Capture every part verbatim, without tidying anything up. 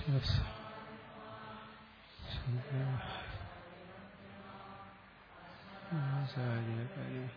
ആചാര്യകാര്യം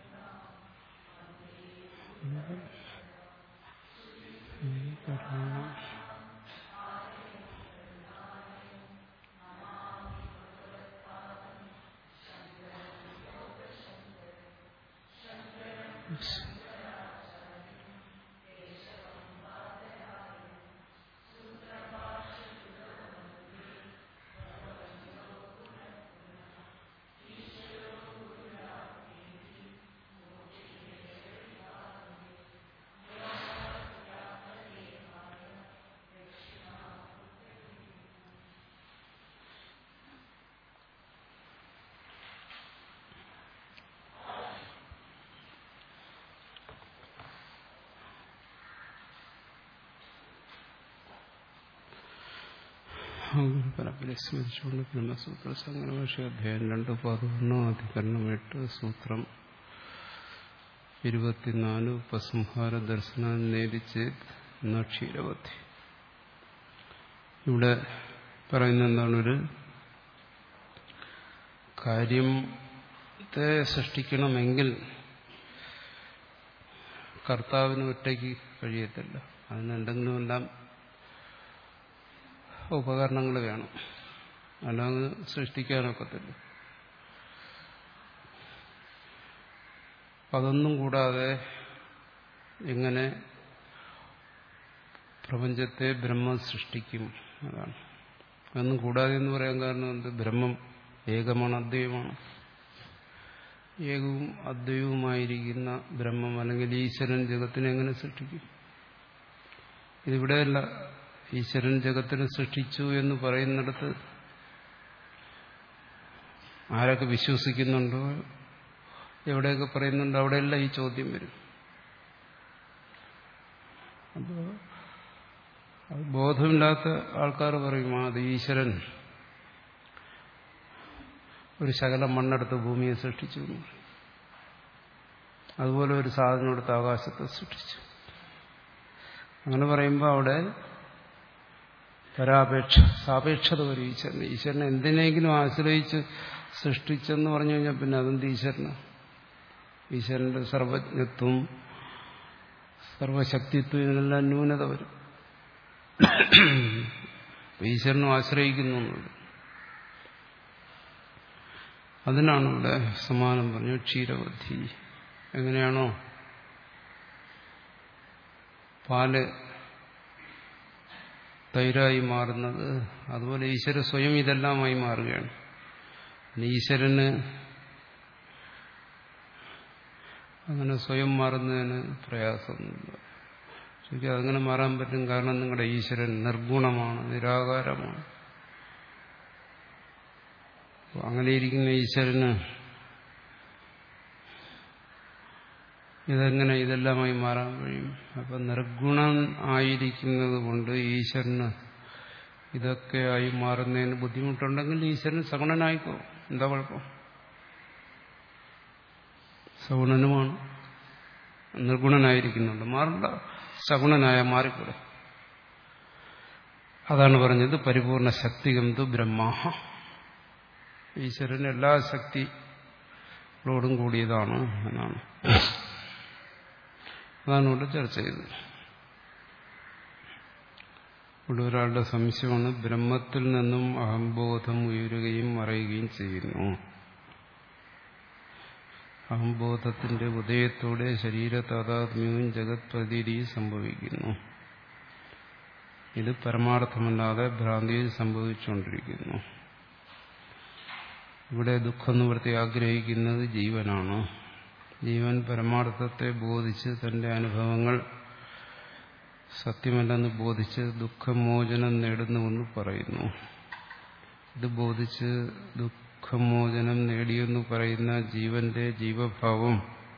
പരമ്പര സ്മരിച്ചുകൊണ്ട് ബ്രഹ്മസൂത്ര സംഗ്രഹഭാഷ അധ്യായം രണ്ട് പതിനൊന്ന് അധികരണം എട്ട് സൂത്രം ഇരുപത്തിനാല് ഉപസംഹാര ദർശനം നേരിച്ച് എന്ന ക്ഷീരവധി. ഇവിടെ പറയുന്ന എന്താണ്, ഒരു കാര്യത്തെ സൃഷ്ടിക്കണമെങ്കിൽ കർത്താവിന് ഒറ്റയ്ക്ക് കഴിയത്തില്ല. അതിന് എന്തെങ്കിലുമെല്ലാം ഉപകരണങ്ങൾ വേണം, അല്ലാതെ സൃഷ്ടിക്കാനൊക്കത്തില്ല. അതൊന്നും കൂടാതെ എങ്ങനെ പ്രപഞ്ചത്തെ ബ്രഹ്മം സൃഷ്ടിക്കും? അതാണ്. അതൊന്നും കൂടാതെ എന്ന് പറയാൻ കാരണം എന്ത്? ബ്രഹ്മം ഏകമാണ്, അദ്വൈതമാണ്. ഏകവും അദ്വൈതവുമായിരിക്കുന്ന ബ്രഹ്മം അല്ലെങ്കിൽ ഈശ്വരൻ ജഗത്തിനെ എങ്ങനെ സൃഷ്ടിക്കും? ഇതിവിടെയല്ല. ഈശ്വരൻ ജഗത്തിനെ സൃഷ്ടിച്ചു എന്ന് പറയുന്നിടത്ത് ആരൊക്കെ വിശ്വസിക്കുന്നുണ്ടോ, എവിടെയൊക്കെ പറയുന്നുണ്ടോ, അവിടെയെല്ലാം ഈ ചോദ്യം വരും. അപ്പോൾ അത് ബോധമില്ലാത്ത ആൾക്കാർ പറയും, അത് ഈശ്വരൻ ഒരു ശകലം മണ്ണെടുത്ത് ഭൂമിയെ സൃഷ്ടിച്ചു എന്ന് പറയും. അതുപോലെ ഒരു സാധനം എടുത്ത് ആകാശത്തെ സൃഷ്ടിച്ചു. അങ്ങനെ പറയുമ്പോൾ അവിടെ പരാപേക്ഷ സാപേക്ഷത വരും ഈശ്വരന്. ഈശ്വരനെ എന്തിനെങ്കിലും ആശ്രയിച്ച് സൃഷ്ടിച്ചെന്ന് പറഞ്ഞു കഴിഞ്ഞാൽ പിന്നെ അതെന്ത് ഈശ്വരന്? ഈശ്വരന്റെ സർവജ്ഞത്വം സർവശക്തിത്വം ഇതിനെല്ലാം ന്യൂനത വരും. ഈശ്വരനും ആശ്രയിക്കുന്നു എന്നുള്ളത്. അതിനാണ് ഇവിടെ സമാനം പറഞ്ഞു ക്ഷീരവധി. എങ്ങനെയാണോ പാല് തൈരായി മാറുന്നത്, അതുപോലെ ഈശ്വര സ്വയം ഇതെല്ലാമായി മാറുകയാണ്. ഈശ്വരന് അങ്ങനെ സ്വയം മാറുന്നതിന് പ്രയാസമൊന്നുമില്ല. ശരിക്കും അതങ്ങനെ മാറാൻ പറ്റും. കാരണം നിങ്ങളുടെ ഈശ്വരൻ നിർഗുണമാണ്, നിരാകാരമാണ്. അങ്ങനെ ഇരിക്കുന്ന ഈശ്വരന് ഇതെങ്ങനെ ഇതെല്ലാമായി മാറാൻ കഴിയും? അപ്പൊ നിർഗുണം ആയിരിക്കുന്നത് കൊണ്ട് ഈശ്വരന് ഇതൊക്കെയായി മാറുന്നതിന് ബുദ്ധിമുട്ടുണ്ടെങ്കിൽ ഈശ്വരൻ സഗുണനായിക്കോ, എന്താ കുഴപ്പം? സഗുണനുമാണ്, നിർഗുണനായിരിക്കുന്നുണ്ട്, മാറണ്ട. സഗുണനായ മാറിക്കൂടെ. അതാണ് പറഞ്ഞത് പരിപൂർണ ശക്തികന്തു ബ്രഹ്മ. ഈശ്വരൻ എല്ലാ ശക്തികളോടും കൂടിയതാണ് എന്നാണ്. അതാണ് ഇവിടെ ചർച്ച ചെയ്തത്. ഇവിടെ ഒരാളുടെ സംശയമാണ്, ബ്രഹ്മത്തിൽ നിന്നും അഹംബോധം ഉയരുകയും മറയുകയും ചെയ്യുന്നു. അഹംബോധത്തിന്റെ ഉദയത്തോടെ ശരീര താതാത്മ്യവും ജഗത് പ്രതീതിയും സംഭവിക്കുന്നു. ഇത് പരമാർത്ഥമല്ലാതെ ഭ്രാന്തിയിൽ സംഭവിച്ചുകൊണ്ടിരിക്കുന്നു. ഇവിടെ ദുഃഖനിവൃത്തി ആഗ്രഹിക്കുന്നത് ജീവനാണ്. ജീവൻ പരമാർത്ഥത്തെ ബോധിച്ച് തന്റെ അനുഭവങ്ങൾ സത്യമല്ലെന്ന് ബോധിച്ച് ദുഃഖമോചനം നേടുന്നുവെന്ന് പറയുന്നു. ഇത് ബോധിച്ച് ദുഃഖമോചനം നേടിയെന്ന് പറയുന്ന ജീവന്റെ ജീവഭാവം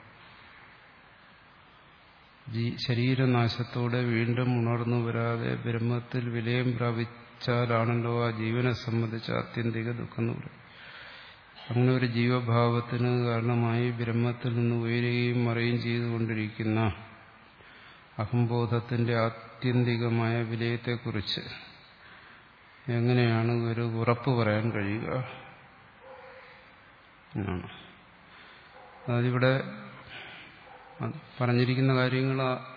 ശരീരനാശത്തോടെ വീണ്ടും ഉണർന്നു വരാതെ ബ്രഹ്മത്തിൽ വിലയം പ്രാപിച്ചാലാണല്ലോ ആ ജീവനെ സംബന്ധിച്ച ആത്യന്തിക ദുഃഖം എന്ന് പറയും. അങ്ങനെ ഒരു ജീവഭാവത്തിന് കാരണമായി ബ്രഹ്മത്തിൽ നിന്ന് ഉയരുകയും മറയുകയും ചെയ്തുകൊണ്ടിരിക്കുന്ന അഹംബോധത്തിന്റെ ആത്യന്തികമായ വിലയത്തെക്കുറിച്ച് എങ്ങനെയാണ് ഒരു ഉറപ്പ് പറയാൻ കഴിയുക എന്നാണ്. അതിവിടെ പറഞ്ഞിരിക്കുന്ന കാര്യങ്ങൾ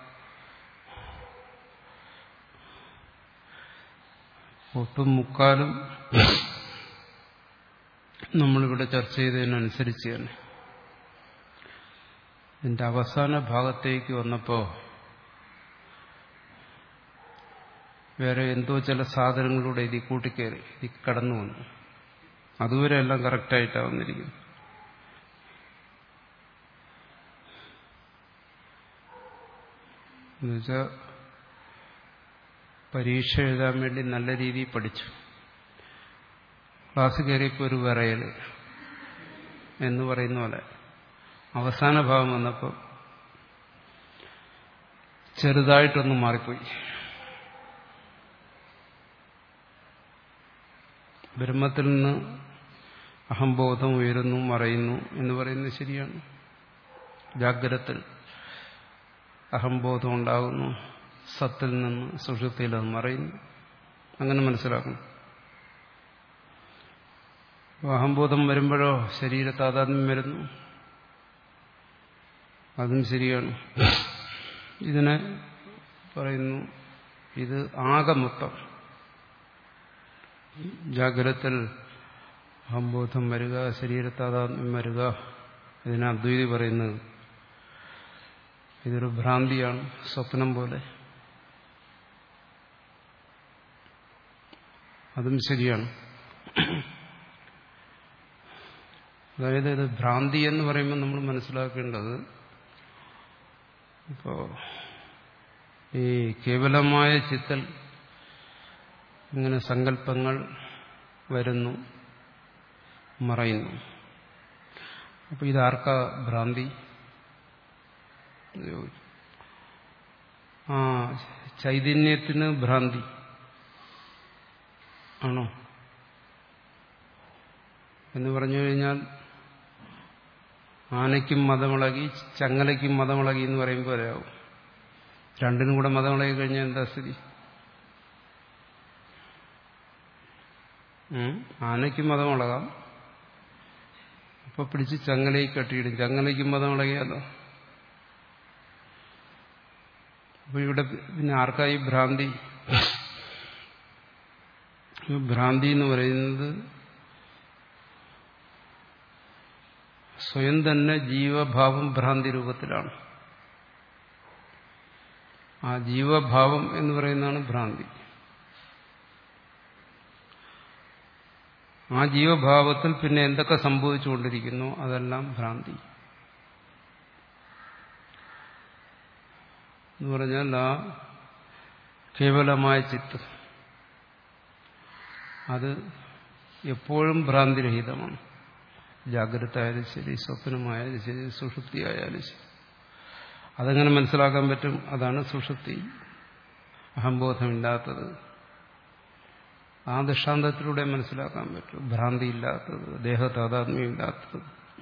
ഒട്ടും മുക്കാലും നമ്മളിവിടെ ചർച്ച ചെയ്തതിനനുസരിച്ച് തന്നെ. ഇതിന്റെ അവസാന ഭാഗത്തേക്ക് വന്നപ്പോൾ വേറെ എന്തോ ചില സാധനങ്ങളിലൂടെ ഇതിൽ കൂട്ടിക്കയറി ഇതിൽ കടന്നു വന്നു. അതുവരെ എല്ലാം കറക്റ്റായിട്ടാണ് വന്നിരിക്കുന്നത്. എന്നുവെച്ചാൽ പരീക്ഷ എഴുതാൻ വേണ്ടി നല്ല രീതിയിൽ പഠിച്ചു. ക്ലാസ് കയറിയപ്പോൾ ഒരു വിറയൽ എന്ന് പറയുന്ന പോലെ അവസാന ഭാഗം വന്നപ്പോൾ ചെറുതായിട്ടൊന്ന് മാറിപ്പോയി. ബ്രഹ്മത്തിൽ നിന്ന് അഹംബോധം ഉയരുന്നു, മറയുന്നു എന്ന് പറയുന്നത് ശരിയാണ്. ജാഗ്രതത്തിൽ അഹംബോധം ഉണ്ടാകുന്നു, സത്തിൽ നിന്ന് സുഷുപ്തിയിൽ അത് മറയുന്നു. അങ്ങനെ മനസ്സിലാക്കണം. അഹംബോധം വരുമ്പോഴോ ശരീര താതാത്മ്യം വരുന്നു, അതും ശരിയാണ്. ഇതിനെ പറയുന്നു, ഇത് ആകെ മൊത്തം ജാഗ്രതത്തിൽ അഹംബോധം വരിക, ശരീര താതാത്മ്യം വരിക, ഇതിനെ അദ്വൈതി പറയുന്നത് ഇതൊരു ഭ്രാന്തിയാണ്, സ്വപ്നം പോലെ. അതും ശരിയാണ്. അതായത് ഇത് ഭ്രാന്തി എന്ന് പറയുമ്പോൾ നമ്മൾ മനസ്സിലാക്കേണ്ടത്, ഇപ്പോ ഈ കേവലമായ ചിത്തൽ ഇങ്ങനെ സങ്കല്പങ്ങൾ വരുന്നു, മറയുന്നു. അപ്പൊ ഇതാർക്കാ ഭ്രാന്തി? ആ ചൈതന്യത്തിന് ഭ്രാന്തി ആണോ എന്ന് പറഞ്ഞു കഴിഞ്ഞാൽ, ആനയ്ക്കും മതമിളകി ചങ്ങലയ്ക്കും മതമിളകി എന്ന് പറയുമ്പോൾ വരെയാവും. രണ്ടിനും കൂടെ മതമിളകി കഴിഞ്ഞാൽ എന്താ സ്ഥിതി? ആനയ്ക്ക് മതമിളകാം, അപ്പൊ പിടിച്ച് ചങ്ങലയിൽ കെട്ടിയിടും. ചങ്ങലയ്ക്ക് മതമിളകിയാലോ? അപ്പൊ ഇവിടെ പിന്നെ ആർക്കായി ഭ്രാന്തി? ഭ്രാന്തി എന്ന് പറയുന്നത് സ്വയം തന്നെ ജീവഭാവം ഭ്രാന്തി രൂപത്തിലാണ്. ആ ജീവഭാവം എന്ന് പറയുന്നതാണ് ഭ്രാന്തി. ആ ജീവഭാവത്തിൽ പിന്നെ എന്തൊക്കെ സംഭവിച്ചുകൊണ്ടിരിക്കുന്നു അതെല്ലാം ഭ്രാന്തി എന്ന് പറഞ്ഞാൽ ആ കേവലമായ ചിത്ത് അത് എപ്പോഴും ഭ്രാന്തിരഹിതമാണ്. ജാഗ്രത ആയാലും ശരി, സ്വപ്നമായാലും ശരി, സുഷുപ്തി ആയാലും ശരി. അതെങ്ങനെ മനസ്സിലാക്കാൻ പറ്റും? അതാണ് സുഷുപ്തി, അഹംബോധമില്ലാത്തത്. ആ ദൃഷ്ടാന്തത്തിലൂടെ മനസ്സിലാക്കാൻ പറ്റും. ഭ്രാന്തിയില്ലാത്തത്, ദേഹതാതാത്മ്യമില്ലാത്തത്.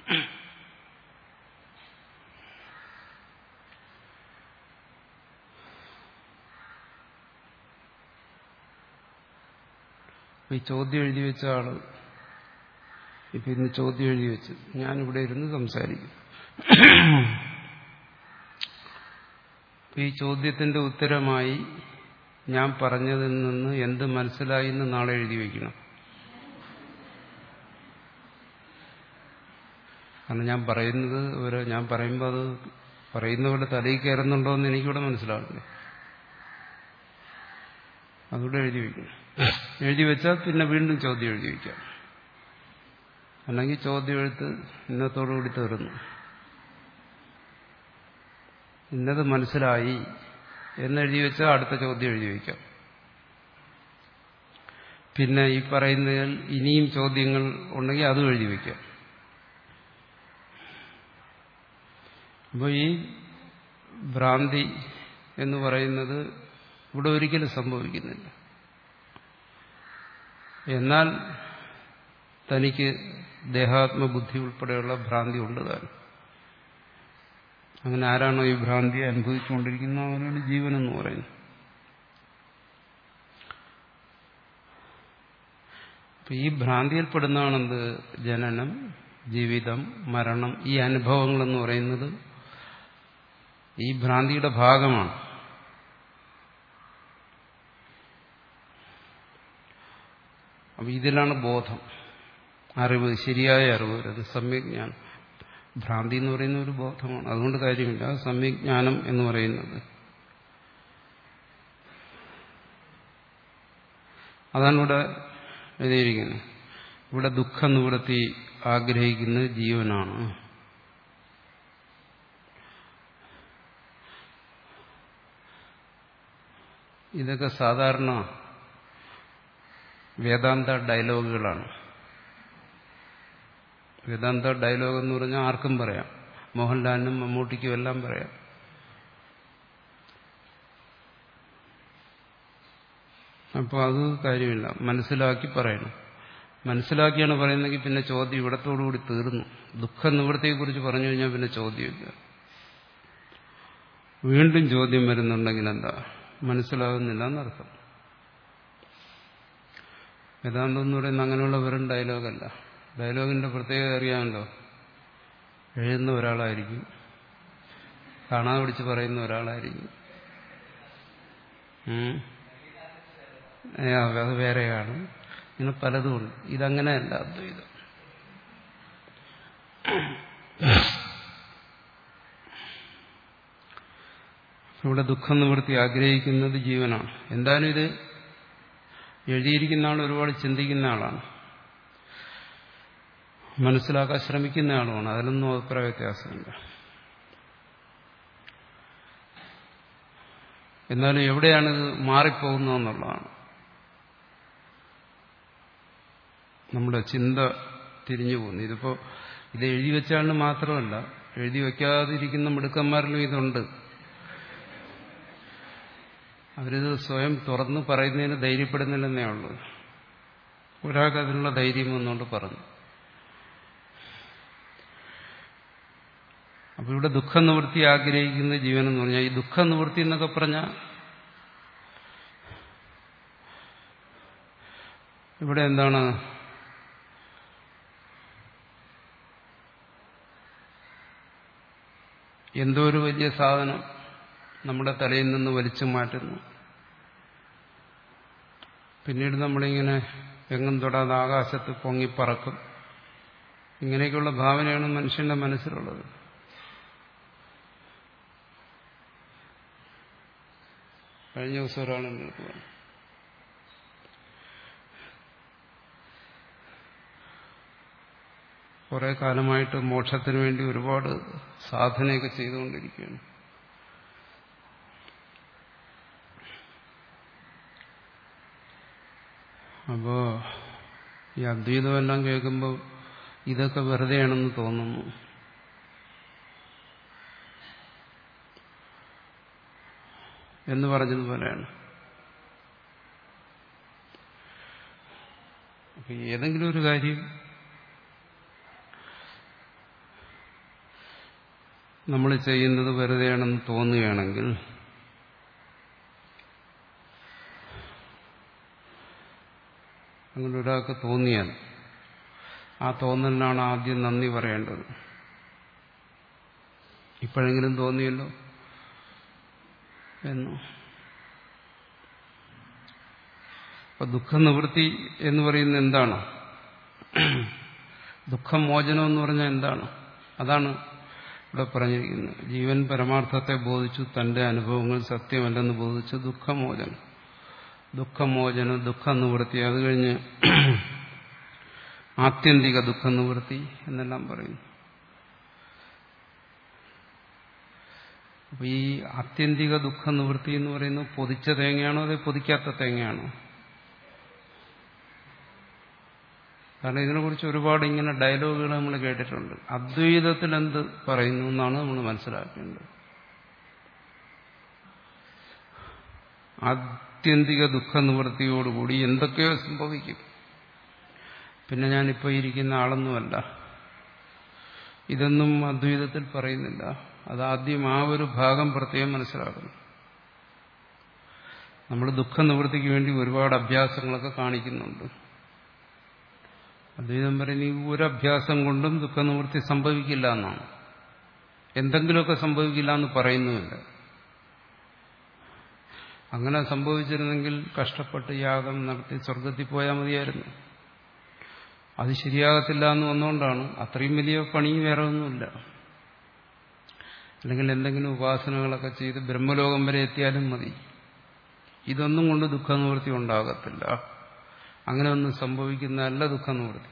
ഈ ചോദ്യം എഴുതി വെച്ച ആള് ഇപ്പൊ ഇന്ന് ചോദ്യം എഴുതി വെച്ച് ഞാനിവിടെ ഇരുന്ന് സംസാരിക്കും. ഈ ചോദ്യത്തിന്റെ ഉത്തരമായി ഞാൻ പറഞ്ഞതിൽ നിന്ന് എന്ത് മനസ്സിലായി എന്ന് നാളെ എഴുതി വയ്ക്കണം. കാരണം ഞാൻ പറയുന്നത് ഒരു ഞാൻ പറയുമ്പോൾ അത് പറയുന്നവരുടെ തലയിൽ കയറുന്നുണ്ടോ എന്ന് എനിക്കിവിടെ മനസ്സിലാവില്ലേ. അതുകൂടെ എഴുതി വയ്ക്കണം. എഴുതി വെച്ചാൽ പിന്നെ വീണ്ടും ചോദ്യം എഴുതി വയ്ക്കാം. അല്ലെങ്കിൽ ചോദ്യം എഴുത്ത് ഇന്നത്തോടുകൂടി തീർന്നു. ഇന്നത് മനസ്സിലായി എന്നെഴുതി വെച്ചാൽ അടുത്ത ചോദ്യം എഴുതി വയ്ക്കാം. പിന്നെ ഈ പറയുന്നതിൽ ഇനിയും ചോദ്യങ്ങൾ ഉണ്ടെങ്കിൽ അതും എഴുതി വയ്ക്കാം. അപ്പോൾ ഈ ഭ്രാന്തി എന്ന് പറയുന്നത് ഇവിടെ ഒരിക്കലും സംഭവിക്കുന്നില്ല. എന്നാൽ തനിക്ക് ദേഹാത്മബുദ്ധി ഉൾപ്പെടെയുള്ള ഭ്രാന്തി ഉണ്ട് താനും. അങ്ങനെ ആരാണോ ഈ ഭ്രാന്തി അനുഭവിച്ചുകൊണ്ടിരിക്കുന്നത് അവനാണ് ജീവനെന്ന് പറയുന്നത്. അപ്പൊ ഈ ഭ്രാന്തിയിൽപ്പെടുന്നതാണെന്ത്? ജനനം, ജീവിതം, മരണം, ഈ അനുഭവങ്ങളെന്ന് പറയുന്നത് ഈ ഭ്രാന്തിയുടെ ഭാഗമാണ്. അപ്പൊ ഇതിലാണ് ബോധം, അറിവ്, ശരിയായ അറിവ്. അത് സമ്യജ്ഞാനം. ഭ്രാന്തി എന്ന് പറയുന്ന ഒരു ബോധമാണ്. അതുകൊണ്ട് കാര്യമില്ല. സമ്യജ്ഞാനം എന്ന് പറയുന്നത് അതാണ് ഇവിടെ എഴുതിയിരിക്കുന്നത്. ഇവിടെ ദുഃഖ നിവൃത്തി ആഗ്രഹിക്കുന്നത് ജീവനാണ്. ഇതൊക്കെ സാധാരണ വേദാന്ത ഡയലോഗുകളാണ്. വേദാന്ത ഡയലോഗ് എന്ന് പറഞ്ഞാൽ ആർക്കും പറയാം. മോഹൻലാലിനും മമ്മൂട്ടിക്കും എല്ലാം പറയാം. അപ്പോൾ അത് കാര്യമില്ല, മനസ്സിലാക്കി പറയണം. മനസ്സിലാക്കിയാണ് പറയുന്നതെങ്കിൽ പിന്നെ ചോദ്യം ഇവിടത്തോടുകൂടി തീർന്നു. ദുഃഖ നിവൃത്തിയെക്കുറിച്ച് പറഞ്ഞു കഴിഞ്ഞാൽ പിന്നെ ചോദ്യമില്ല. വീണ്ടും ചോദ്യം വരുന്നുണ്ടെങ്കിൽ എന്താ? മനസ്സിലാകുന്നില്ല എന്നർത്ഥം. വേദാന്തം എന്ന് പറയുന്നത് അങ്ങനെയുള്ള വെറും ഡയലോഗല്ല. ഡയലോഗിന്റെ പ്രത്യേകത അറിയാമല്ലോ. എഴുതുന്ന ഒരാളായിരിക്കും, കാണാതെ പിടിച്ച് പറയുന്ന ഒരാളായിരിക്കും, അത് വേറെയാണ്. ഇങ്ങനെ പലതുമുണ്ട്. ഇതങ്ങനെയല്ല അദ്വൈതം. ഇവിടെ ദുഃഖം നിവൃത്തി ആഗ്രഹിക്കുന്നത് ജീവനാണ്. എന്തായാലും ഇത് എഴുതിയിരിക്കുന്ന ആൾ ഒരുപാട് ചിന്തിക്കുന്ന ആളാണ്, മനസ്സിലാക്കാൻ ശ്രമിക്കുന്ന ആളുമാണ്. അതിലൊന്നും അഭിപ്രായ വ്യത്യാസമില്ല. എന്നാലും എവിടെയാണിത് മാറിപ്പോകുന്നതെന്നുള്ളതാണ്. നമ്മുടെ ചിന്ത തിരിഞ്ഞു പോകുന്നു. ഇതിപ്പോ ഇത് എഴുതി വെച്ചാണ് മാത്രമല്ല, എഴുതി വയ്ക്കാതിരിക്കുന്ന മിടുക്കന്മാരിലും ഇതുണ്ട്. അവരിത് സ്വയം തുറന്ന് പറയുന്നതിന് ധൈര്യപ്പെടുന്നില്ലെന്നേ ഉള്ളൂ. ഒരാൾക്ക് അതിനുള്ള ധൈര്യം എന്നുകൊണ്ട് പറഞ്ഞു. അപ്പൊ ഇവിടെ ദുഃഖ നിവൃത്തി ആഗ്രഹിക്കുന്ന ജീവൻ എന്ന് പറഞ്ഞാൽ, ഈ ദുഃഖ നിവൃത്തി എന്നൊക്കെ പറഞ്ഞാൽ ഇവിടെ എന്താണ്? എന്തോ ഒരു വലിയ സാധനം നമ്മുടെ തലയിൽ നിന്ന് വലിച്ചു മാറ്റുന്നു. പിന്നീട് നമ്മളിങ്ങനെ എങ്ങും തൊടാതെ ആകാശത്ത് പൊങ്ങിപ്പറക്കും. ഇങ്ങനെയൊക്കെയുള്ള ഭാവനയാണ് മനുഷ്യന്റെ മനസ്സിലുള്ളത്. കഴിഞ്ഞ ദിവസം ഒരാളെന്നെ പറഞ്ഞു, കുറെ കാലമായിട്ട് മോക്ഷത്തിന് വേണ്ടി ഒരുപാട് സാധനയൊക്കെ ചെയ്തുകൊണ്ടിരിക്കുകയാണ്. അപ്പോ ഈ അദ്വൈതമെല്ലാം കേൾക്കുമ്പോൾ ഇതൊക്കെ വെറുതെയാണെന്ന് തോന്നുന്നു. എന്ന് പറഞ്ഞതുപോലെയാണ്. അപ്പൊ ഏതെങ്കിലും ഒരു കാര്യം നമ്മൾ ചെയ്യുന്നത് വെറുതെയാണെന്ന് തോന്നുകയാണെങ്കിൽ അങ്ങനെ ഒരാൾക്ക് തോന്നിയാൽ ആ തോന്നലിനാണ് ആദ്യം നന്ദി പറയേണ്ടത്. ഇപ്പോഴെങ്കിലും തോന്നിയല്ലോ എന്നു. അപ്പൊ ദുഃഖനിവൃത്തി എന്ന് പറയുന്നത് എന്താണ്? ദുഃഖമോചനം എന്ന് പറഞ്ഞാൽ എന്താണ്? അതാണ് ഇവിടെ പറഞ്ഞിരിക്കുന്നത്. ജീവൻ പരമാർത്ഥത്തെ ബോധിച്ചു, തന്റെ അനുഭവങ്ങൾ സത്യമല്ലെന്ന് ബോധിച്ചു ദുഃഖമോചനം. ദുഃഖമോചനം, ദുഃഖനിവൃത്തി, അത് കഴിഞ്ഞ് ആത്യന്തിക ദുഃഖനിവൃത്തി എന്നെല്ലാം പറയുന്നു. അപ്പൊ ഈ ആത്യന്തിക ദുഃഖനിവൃത്തി എന്ന് പറയുന്നത് പൊതിച്ച തേങ്ങയാണോ അതോ പൊതിക്കാത്ത തേങ്ങയാണോ? കാരണം ഇതിനെക്കുറിച്ച് ഒരുപാട് ഇങ്ങനെ ഡയലോഗുകൾ നമ്മൾ കേട്ടിട്ടുണ്ട്. അദ്വൈതത്തിൽ എന്ത് പറയുന്നു എന്നാണ് നമ്മൾ മനസ്സിലാക്കേണ്ടത്. ആത്യന്തിക ദുഃഖനിവൃത്തിയോടുകൂടി എന്തൊക്കെയോ സംഭവിക്കും. പിന്നെ ഞാനിപ്പോൾ ഇരിക്കുന്ന ആളൊന്നുമല്ല. ഇതൊന്നും അദ്വൈതത്തിൽ പറയുന്നില്ല. അതാദ്യം ആ ഒരു ഭാഗം പ്രത്യേകം മനസ്സിലാക്കണം. നമ്മൾ ദുഃഖനിവൃത്തിക്ക് വേണ്ടി ഒരുപാട് അഭ്യാസങ്ങളൊക്കെ കാണിക്കുന്നുണ്ട്. അദ്വൈതം പറയുന്ന ഈ ഒരഭ്യാസം കൊണ്ടും ദുഃഖനിവൃത്തി സംഭവിക്കില്ല എന്നാണ്. എന്തെങ്കിലുമൊക്കെ സംഭവിക്കില്ല എന്ന് പറയുന്നുമില്ല. അങ്ങനെ സംഭവിച്ചിരുന്നെങ്കിൽ കഷ്ടപ്പെട്ട് യാഗം നടത്തി സ്വർഗത്തിൽ പോയാൽ മതിയായിരുന്നു. അത് ശരിയാകത്തില്ല എന്ന് വന്നുകൊണ്ടാണ്. അത്രയും വലിയ പണി വേറെ ഒന്നുമില്ല. അല്ലെങ്കിൽ എന്തെങ്കിലും ഉപാസനകളൊക്കെ ചെയ്ത് ബ്രഹ്മലോകം വരെ എത്തിയാലും മതി. ഇതൊന്നും കൊണ്ട് ദുഃഖനിവൃത്തി ഉണ്ടാകത്തില്ല. അങ്ങനെ ഒന്നും സംഭവിക്കുന്നതല്ല ദുഃഖനിവൃത്തി.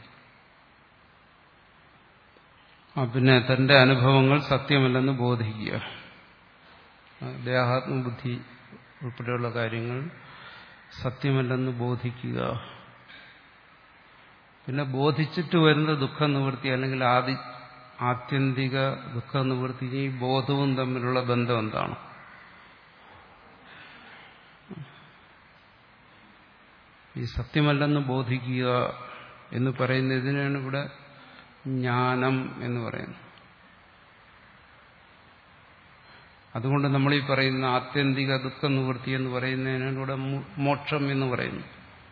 ആ പിന്നെ തന്റെ അനുഭവങ്ങൾ സത്യമല്ലെന്ന് ബോധിക്കുക. ദേഹാത്മബുദ്ധി ഉൾപ്പെടെയുള്ള കാര്യങ്ങൾ സത്യമല്ലെന്ന് ബോധിക്കുക. പിന്നെ ബോധിച്ചിട്ട് വരുന്ന ദുഃഖനിവൃത്തി അല്ലെങ്കിൽ ആദി ആത്യന്തിക ദുഃഖനിവൃത്തിയും ഈ ബോധവും തമ്മിലുള്ള ബന്ധം എന്താണ്? ഈ സത്യമല്ലെന്ന് ബോധിക്കുക എന്ന് പറയുന്നതിനാണ് ഇവിടെ ജ്ഞാനം എന്ന് പറയുന്നത്. അതുകൊണ്ട് നമ്മൾ ഈ പറയുന്ന ആത്യന്തിക ദുഃഖനിവൃത്തി എന്ന് പറയുന്നതിനാണ് ഇവിടെ മോക്ഷം എന്ന് പറയുന്നു.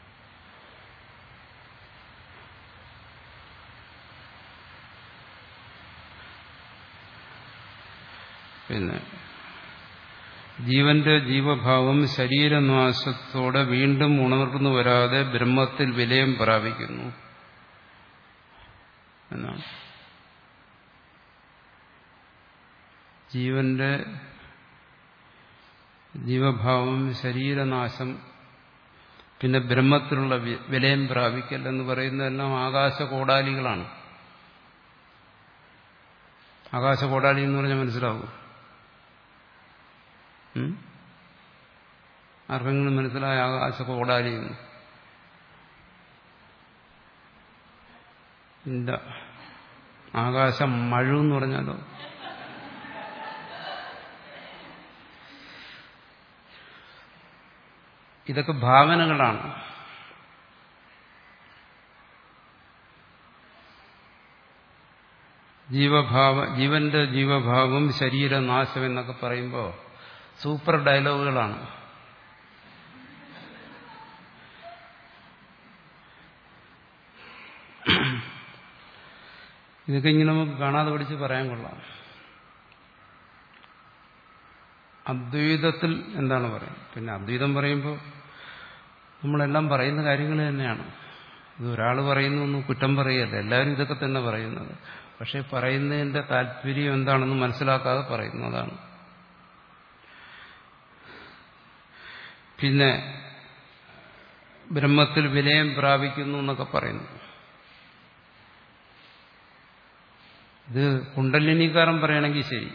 പിന്നെ ജീവന്റെ ജീവഭാവം ശരീരനാശത്തോടെ വീണ്ടും ഉണർന്നു വരാതെ ബ്രഹ്മത്തിൽ വിലയം പ്രാപിക്കുന്നു എന്നാണ്. ജീവന്റെ ജീവഭാവം ശരീരനാശം പിന്നെ ബ്രഹ്മത്തിലുള്ള വിലയം പ്രാപിക്കൽ എന്ന് പറയുന്നതെല്ലാം ആകാശകോടാലികളാണ്. ആകാശകോടാലി എന്ന് പറഞ്ഞാൽ മനസ്സിലാവും? ആർക്കെങ്കിലും മനസ്സിലായ ആകാശകോടാലി? ഇല്ല. ആകാശം മഴു എന്ന് പറഞ്ഞാലോ? ഇതൊക്കെ ഭാവനകളാണ്. ജീവഭാവ ജീവന്റെ ജീവഭാവം ശരീരനാശം എന്നൊക്കെ പറയുമ്പോൾ സൂപ്പർ ഡയലോഗുകളാണ്. ഇതൊക്കെ ഇങ്ങനെ നമുക്ക് കാണാതെ പഠിച്ച് പറയാൻ കൊള്ളാം. അദ്വൈതത്തിൽ എന്താണ് പറയുന്നത്? പിന്നെ അദ്വൈതം പറയുമ്പോൾ നമ്മളെല്ലാം പറയുന്ന കാര്യങ്ങൾ തന്നെയാണ്. ഇത് ഒരാൾ പറയുന്നൊന്നും കുറ്റം പറയല്ല. എല്ലാവരും ഇതൊക്കെ തന്നെ പറയുന്നത്. പക്ഷെ പറയുന്നതിന്റെ താല്പര്യം എന്താണെന്ന് മനസ്സിലാക്കാതെ പറയുന്നതാണ്. പിന്നെ ബ്രഹ്മത്തിൽ വിലയം പ്രാപിക്കുന്നു എന്നൊക്കെ പറയുന്നു. ഇത് കുണ്ടലിനീകാരം പറയണമെങ്കിൽ ശരി,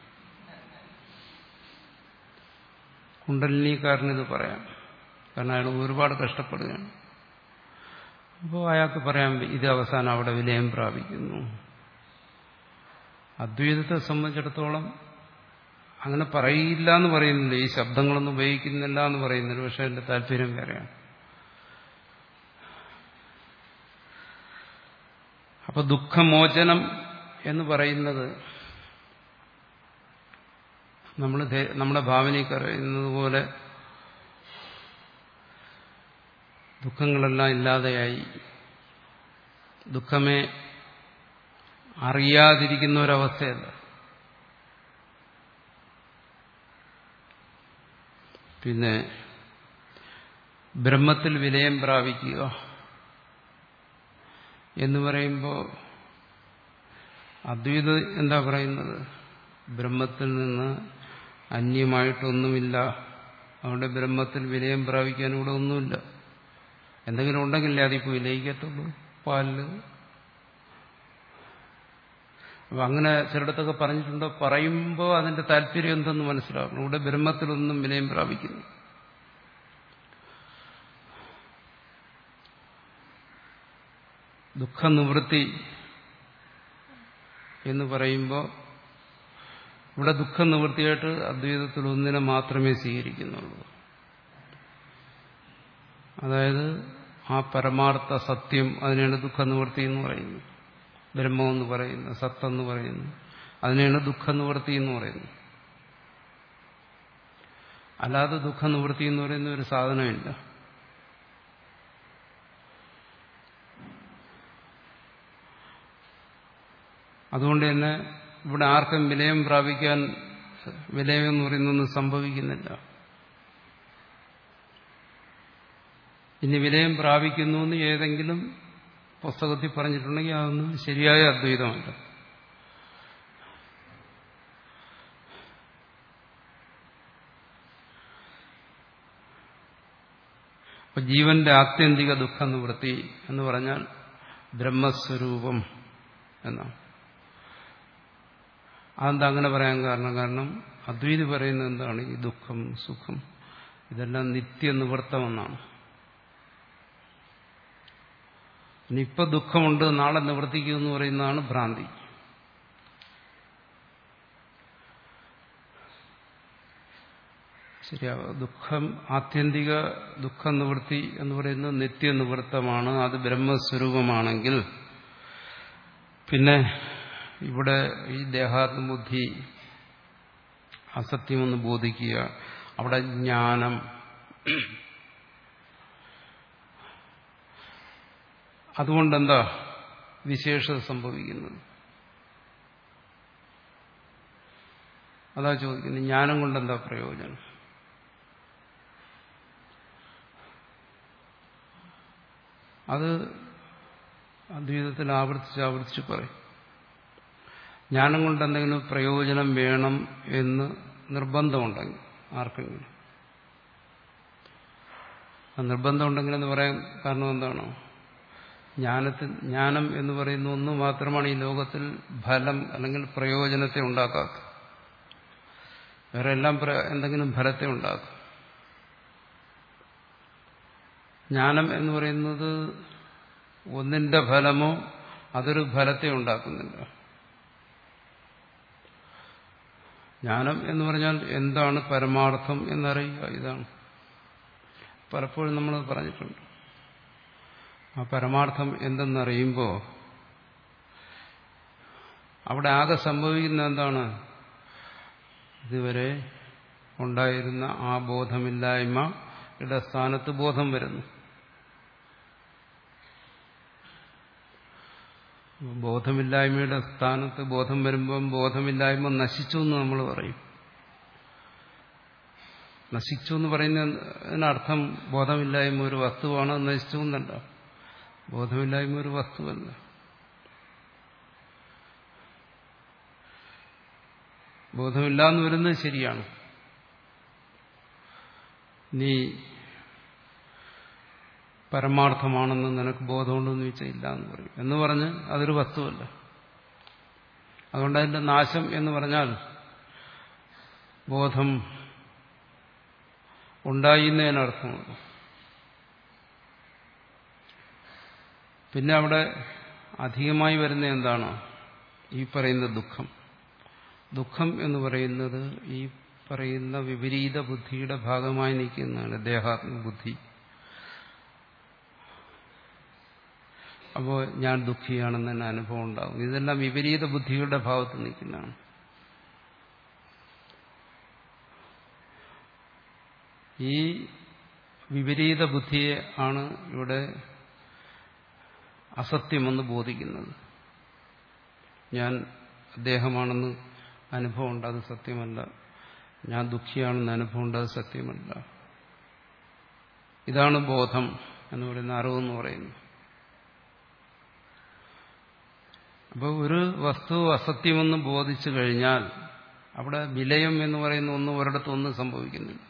കുണ്ടലിനീക്കാരന് ഇത് പറയാം. കാരണം അയാൾ ഒരുപാട് കഷ്ടപ്പെടുകയാണ്. അപ്പോൾ അയാൾക്ക് പറയാം ഇത് അവസാനം അവിടെ വിലയം പ്രാപിക്കുന്നു. അദ്വൈതത്തെ സംബന്ധിച്ചിടത്തോളം അങ്ങനെ പറയില്ല എന്ന് പറയുന്നില്ല, ഈ ശബ്ദങ്ങളൊന്നും ഉപയോഗിക്കുന്നില്ല എന്ന് പറയുന്നില്ല. പക്ഷെ അതിന്റെ താല്പര്യം വേറെയാണ്. അപ്പൊ ദുഃഖമോചനം എന്ന് പറയുന്നത് നമ്മൾ നമ്മുടെ ഭാവനയിൽ പറയുന്നത് പോലെ ദുഃഖങ്ങളെല്ലാം ഇല്ലാതെയായി ദുഃഖമേ അറിയാതിരിക്കുന്ന ഒരവസ്ഥയല്ല. പിന്നെ ബ്രഹ്മത്തിൽ വിലയം പ്രാപിക്കുക എന്ന് പറയുമ്പോൾ അദ്വൈതം എന്താ പറയുന്നത്? ബ്രഹ്മത്തിൽ നിന്ന് അന്യമായിട്ടൊന്നുമില്ല. അവിടെ ബ്രഹ്മത്തിൽ വിലയം പ്രാപിക്കാൻ ഇവിടെ ഒന്നുമില്ല. എന്തെങ്കിലും ഉണ്ടെങ്കിലേ അതിപ്പോൾ വിലയിക്കത്തുള്ളൂ. പാലില് അപ്പൊ അങ്ങനെ ചിലയിടത്തൊക്കെ പറഞ്ഞിട്ടുണ്ടോ? പറയുമ്പോൾ അതിന്റെ താല്പര്യം എന്തെന്ന് മനസ്സിലാക്കണം. ഇവിടെ ബ്രഹ്മത്തിലൊന്നും വിലയം പ്രാപിക്കുന്നു. ദുഃഖനിവൃത്തി എന്ന് പറയുമ്പോൾ ഇവിടെ ദുഃഖനിവൃത്തിയായിട്ട് അദ്വൈതത്തിൽ ഒന്നിനെ മാത്രമേ സ്വീകരിക്കുന്നുള്ളൂ. അതായത് ആ പരമാർത്ഥ സത്യം, അതിനെയാണ് ദുഃഖനിവൃത്തി എന്ന് പറയുന്നത്. ബ്രഹ്മമെന്ന് പറയുന്നു, സത്തെന്ന് പറയുന്നു, അതിനെയാണ് ദുഃഖനിവൃത്തി എന്ന് പറയുന്നത്. അല്ലാതെ ദുഃഖനിവൃത്തി എന്ന് പറയുന്ന ഒരു സാധനമില്ല. അതുകൊണ്ട് തന്നെ ഇവിടെ ആർക്കും വിലയം പ്രാപിക്കാൻ വിലയം എന്ന് പറയുന്നൊന്നും സംഭവിക്കുന്നില്ല. ഇനി വിലയം പ്രാപിക്കുന്നു എന്ന് ഏതെങ്കിലും പുസ്തകത്തിൽ പറഞ്ഞിട്ടുണ്ടെങ്കിൽ അതൊന്നും ശരിയായ അദ്വൈതമല്ല. അപ്പൊ ജീവന്റെ ആത്യന്തിക ദുഃഖ നിവൃത്തി എന്ന് പറഞ്ഞാൽ ബ്രഹ്മസ്വരൂപം എന്നാണ്. അതെന്താ അങ്ങനെ പറയാൻ കാരണം? കാരണം അദ്വൈതി പറയുന്നത് എന്താണ്? ഈ ദുഃഖം, സുഖം ഇതെല്ലാം നിത്യനിവൃത്തമെന്നാണ്. ഇനിയിപ്പോൾ ദുഃഖമുണ്ട്, നാളെ നിവർത്തിക്കും എന്ന് പറയുന്നതാണ് ഭ്രാന്തി. ശരിയാവുക. ദുഃഖം, ആത്യന്തിക ദുഃഖ നിവൃത്തി എന്ന് പറയുന്നത് നിത്യനിവൃത്തമാണ്. അത് ബ്രഹ്മസ്വരൂപമാണെങ്കിൽ പിന്നെ ഇവിടെ ഈ ദേഹാത്മബുദ്ധി അസത്യമെന്ന് ബോധിക്കുക, അവിടെ ജ്ഞാനം, അതുകൊണ്ടെന്താ വിശേഷത സംഭവിക്കുന്നത്? അതാ ചോദിക്കുന്നത്. ജ്ഞാനം കൊണ്ടെന്താ പ്രയോജനം? അത് അദ്വൈതത്തിൽ ആവർത്തിച്ച് ആവർത്തിച്ച് പറയും. ജ്ഞാനം കൊണ്ട് എന്തെങ്കിലും പ്രയോജനം വേണം എന്ന് നിർബന്ധമുണ്ടെങ്കിൽ ആർക്കെങ്കിലും, ആ നിർബന്ധമുണ്ടെങ്കിലെന്ന് പറയാൻ കാരണം എന്താണോ? ജ്ഞാനത്തിൽ ജ്ഞാനം എന്ന് പറയുന്ന ഒന്ന് മാത്രമാണ് ഈ ലോകത്തിൽ ഫലം അല്ലെങ്കിൽ പ്രയോജനത്തെ ഉണ്ടാക്കാത്തത്. വേറെ എല്ലാം എന്തെങ്കിലും ഫലത്തെ ഉണ്ടാക്കും. ജ്ഞാനം എന്ന് പറയുന്നത് ഒന്നിന്റെ ഫലമോ അതൊരു ഫലത്തെ ഉണ്ടാക്കുന്നില്ല. ജ്ഞാനം എന്ന് പറഞ്ഞാൽ എന്താണ് പരമാർത്ഥം എന്നറിയുക, ഇതാണ്. പലപ്പോഴും നമ്മൾ പറഞ്ഞിട്ടുണ്ട്. ആ പരമാർത്ഥം എന്തെന്നറിയുമ്പോൾ അവിടെ ആകെ സംഭവിക്കുന്ന എന്താണ്? ഇതുവരെ ഉണ്ടായിരുന്ന ആ ബോധമില്ലായ്മയുടെ സ്ഥാനത്ത് ബോധം വരുന്നു. ബോധമില്ലായ്മയുടെ സ്ഥാനത്ത് ബോധം വരുമ്പം ബോധമില്ലായ്മ നശിച്ചു എന്ന് നമ്മൾ പറയും. നശിച്ചു എന്ന് പറയുന്നതിനർത്ഥം ബോധമില്ലായ്മ ഒരു വസ്തുവാണ്, നശിച്ചു എന്നല്ല. ബോധമില്ലായ്മ ഒരു വസ്തുവല്ല. ബോധമില്ല എന്ന് വരുന്നത് ശരിയാണ്. നീ പരമാർത്ഥമാണെന്ന് നിനക്ക് ബോധമുണ്ടെന്ന് ചോദിച്ചാൽ ഇല്ല എന്ന് പറയും. എന്ന് പറഞ്ഞ് അതൊരു വസ്തുവല്ല. അതുകൊണ്ട് അതിന്റെ നാശം എന്ന് പറഞ്ഞാൽ ബോധം ഉണ്ടായിരുന്നതിനർത്ഥമുണ്ട്. പിന്നെ അവിടെ അധികമായി വരുന്ന എന്താണ്? ഈ പറയുന്ന ദുഃഖം. ദുഃഖം എന്ന് പറയുന്നത് ഈ പറയുന്ന വിപരീത ബുദ്ധിയുടെ ഭാഗമായി നിൽക്കുന്നതാണ്, ദേഹാത്മബുദ്ധി. അപ്പോൾ ഞാൻ ദുഃഖിയാണെന്ന് തന്നെ അനുഭവം ഉണ്ടാകും. ഇതെല്ലാം വിപരീത ബുദ്ധിയുടെ ഭാഗത്ത് നിൽക്കുന്നതാണ്. ഈ വിപരീത ബുദ്ധിയെ ആണ് ഇവിടെ അസത്യമെന്ന് ബോധിക്കുന്നത്. ഞാൻ ദേഹമാണെന്ന് അനുഭവമുണ്ട്, അത് സത്യമല്ല. ഞാൻ ദുഃഖിയാണെന്ന് അനുഭവമുണ്ട്, അത് സത്യമല്ല. ഇതാണ് ബോധം എന്ന് പറയുന്ന, അറിവെന്ന് പറയുന്നത്. അപ്പോൾ ഒരു വസ്തു അസത്യമെന്ന് ബോധിച്ചു കഴിഞ്ഞാൽ അവിടെ വിലയം എന്ന് പറയുന്ന ഒന്നും ഒരിടത്തൊന്നും സംഭവിക്കുന്നില്ല.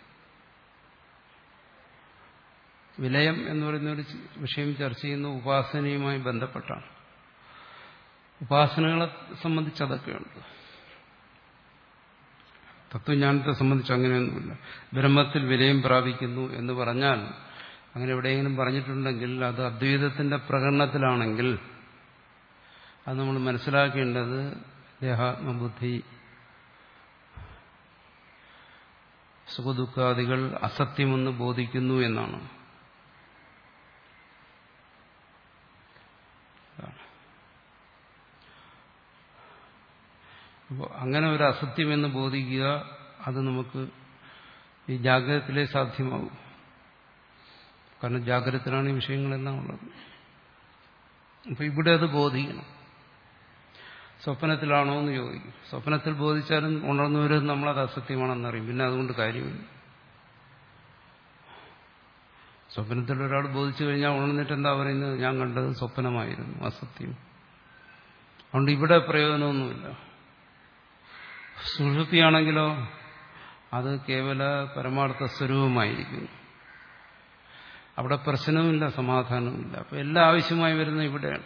വിലയം എന്ന് പറയുന്ന ഒരു വിഷയം ചർച്ച ചെയ്യുന്ന ഉപാസനയുമായി ബന്ധപ്പെട്ടാണ്. ഉപാസനകളെ സംബന്ധിച്ച് അതൊക്കെയുണ്ട്. തത്വജ്ഞാനത്തെ സംബന്ധിച്ച് അങ്ങനെയൊന്നുമില്ല. ബ്രഹ്മത്തിൽ വിലയം പ്രാപിക്കുന്നു എന്ന് പറഞ്ഞാൽ, അങ്ങനെ എവിടെയെങ്കിലും പറഞ്ഞിട്ടുണ്ടെങ്കിൽ അത് അദ്വൈതത്തിന്റെ പ്രകടനത്തിലാണെങ്കിൽ അത് നമ്മൾ മനസ്സിലാക്കേണ്ടത് ദേഹാത്മബുദ്ധി സുഖദുഃഖാദികൾ അസത്യമെന്ന് ബോധിക്കുന്നു എന്നാണ്. അപ്പോൾ അങ്ങനെ ഒരു അസത്യമെന്ന് ബോധിക്കുക, അത് നമുക്ക് ഈ ജാഗ്രതത്തിലേ സാധ്യമാകും. കാരണം ജാഗ്രതത്തിലാണ് ഈ വിഷയങ്ങളെല്ലാം ഉള്ളത്. അപ്പോൾ ഇവിടെ അത് ബോധിക്കണം. സ്വപ്നത്തിലാണോ എന്ന് ചോദിക്കും. സ്വപ്നത്തിൽ ബോധിച്ചാലും ഉണർന്നവരും നമ്മളത് അസത്യമാണെന്നറിയും. പിന്നെ അതുകൊണ്ട് കാര്യമില്ല. സ്വപ്നത്തിൽ ഒരാൾ ബോധിച്ചു കഴിഞ്ഞാൽ ഉണർന്നിട്ട് എന്താ പറയുന്നത്? ഞാൻ കണ്ടത് സ്വപ്നമായിരുന്നു, അസത്യം. അതുകൊണ്ട് ഇവിടെ പ്രയോജനമൊന്നുമില്ല. സുഷുപ്തിയാണെങ്കിലോ അത് കേവല പരമാർത്ഥ സ്വരൂപമായിരിക്കുന്നു. അവിടെ പ്രശ്നവുമില്ല, സമാധാനവുമില്ല. അപ്പൊ എല്ലാ ആവശ്യമായി വരുന്നത് ഇവിടെയാണ്.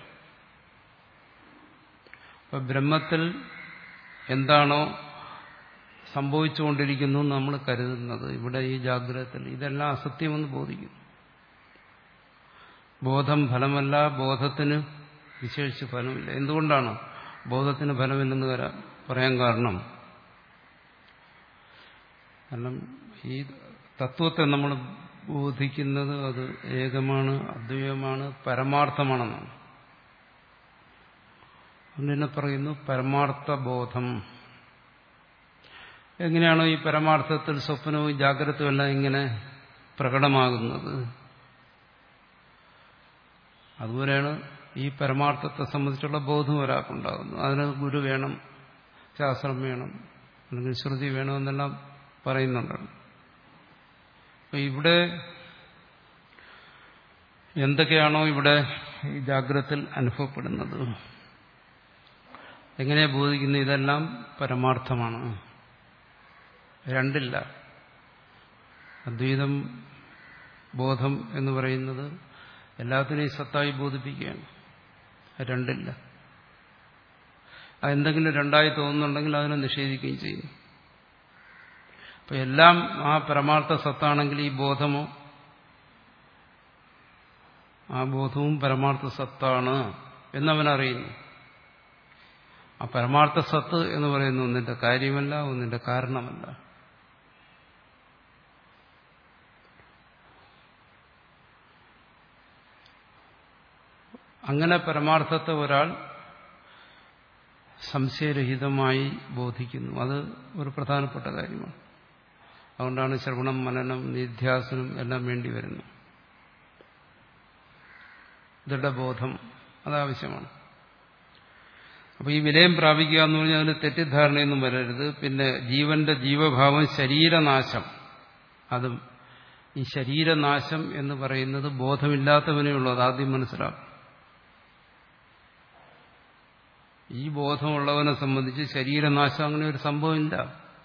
അപ്പൊ ബ്രഹ്മത്തിൽ എന്താണോ സംഭവിച്ചുകൊണ്ടിരിക്കുന്നു നമ്മൾ കരുതുന്നത്, ഇവിടെ ഈ ജാഗ്രതത്തിൽ ഇതെല്ലാം അസത്യമെന്ന് ബോധിക്കുന്നു. ബോധം ഫലമല്ല, ബോധത്തിന് വിശേഷിച്ച് ഫലമില്ല. എന്തുകൊണ്ടാണ് ബോധത്തിന് ഫലമില്ലെന്ന് പറയാൻ കാരണം? കാരണം ഈ തത്വത്തെ നമ്മൾ ബോധിക്കുന്നത് അത് ഏകമാണ്, അദ്വൈതമാണ്, പരമാർത്ഥമാണെന്നാണ്. അതുകൊണ്ട് പറയുന്നു പരമാർത്ഥ ബോധം. എങ്ങനെയാണോ ഈ പരമാർത്ഥത്തിൽ സ്വപ്നവും ജാഗ്രതയും എല്ലാം ഇങ്ങനെ പ്രകടമാകുന്നത്, അതുപോലെയാണ് ഈ പരമാർത്ഥത്തെ സംബന്ധിച്ചുള്ള ബോധം ഒരാൾക്കുണ്ടാകുന്നത്. അതിന് ഗുരു വേണം, ശാസ്ത്രം വേണം, അല്ലെങ്കിൽ ശ്രുതി വേണമെന്നെല്ലാം പറയുന്നുണ്ടല്ലോ. അപ്പൊ ഇവിടെ എന്തൊക്കെയാണോ ഇവിടെ ഈ ജാഗ്രതയിൽ അനുഭവപ്പെടുന്നത്, എങ്ങനെയാ ബോധിക്കുന്നത്? ഇതെല്ലാം പരമാർത്ഥമാണ്, രണ്ടില്ല. അദ്വൈതം ബോധം എന്ന് പറയുന്നത് എല്ലാത്തിനെയും സത്തായി ബോധിപ്പിക്കുകയാണ്, രണ്ടില്ല. അതെന്തെങ്കിലും രണ്ടായി തോന്നുന്നുണ്ടെങ്കിൽ അതിനെ നിഷേധിക്കുകയും ചെയ്യും. അപ്പൊ എല്ലാം ആ പരമാർത്ഥ സത്താണെങ്കിൽ ഈ ബോധമോ, ആ ബോധവും പരമാർത്ഥ സത്താണ് എന്നവനറിയുന്നു. ആ പരമാർത്ഥ സത്ത് എന്ന് പറയുന്ന ഒന്നിന്റെ കാര്യമല്ല, ഒന്നിന്റെ കാരണമല്ല. അങ്ങനെ പരമാർത്ഥത്തെ ഒരാൾ സംശയരഹിതമായി ബോധിക്കുന്നു. അത് ഒരു പ്രധാനപ്പെട്ട കാര്യമാണ്. അതുകൊണ്ടാണ് ശ്രവണം, മനനം, നിധ്യാസനം എല്ലാം വേണ്ടി വരുന്നത്. ദൃഢബോധം അതാവശ്യമാണ്. അപ്പൊ ഈ വിലയം പ്രാപിക്കുക എന്ന് പറഞ്ഞാൽ അതിന് തെറ്റിദ്ധാരണയൊന്നും വരരുത്. പിന്നെ ജീവന്റെ ജീവഭാവം ശരീരനാശം, അതും ഈ ശരീരനാശം എന്ന് പറയുന്നത് ബോധമില്ലാത്തവനേ ഉള്ളൂ. അതാദ്യം മനസ്സിലാക്കും. ഈ ബോധമുള്ളവനെ സംബന്ധിച്ച് ശരീരനാശം അങ്ങനെ ഒരു സംഭവമില്ല.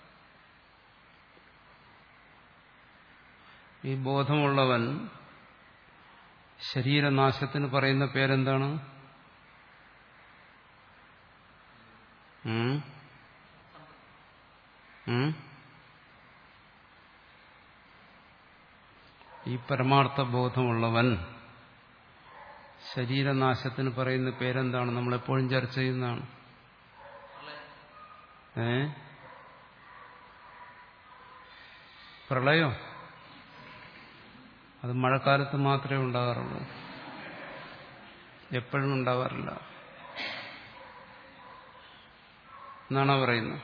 ഈ ബോധമുള്ളവൻ ശരീരനാശത്തിന് പറയുന്ന പേരെന്താണ്? ഉം ഉം ഈ പരമാർത്ഥ ബോധമുള്ളവൻ ശരീരനാശത്തിന് പറയുന്ന പേരെന്താണ്? നമ്മളെപ്പോഴും ചർച്ച ചെയ്യുന്നതാണ്. ഏ പ്രളയം. അത് മഴക്കാലത്ത് മാത്രമേ ഉണ്ടാകാറുള്ളൂ, എപ്പോഴും ഉണ്ടാവാറില്ല എന്നാണ് പറയുന്നത്.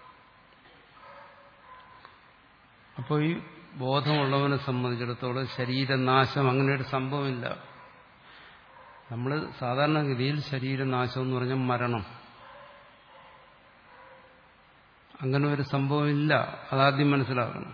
അപ്പോൾ ഈ ബോധമുള്ളവനെ സംബന്ധിച്ചിടത്തോളം ശരീരനാശം അങ്ങനെ ഒരു സംഭവമില്ല. നമ്മൾ സാധാരണഗതിയിൽ ശരീരനാശം എന്ന് പറഞ്ഞാൽ മരണം, അങ്ങനെ ഒരു സംഭവമില്ല. അതാദ്യം മനസ്സിലാക്കണം.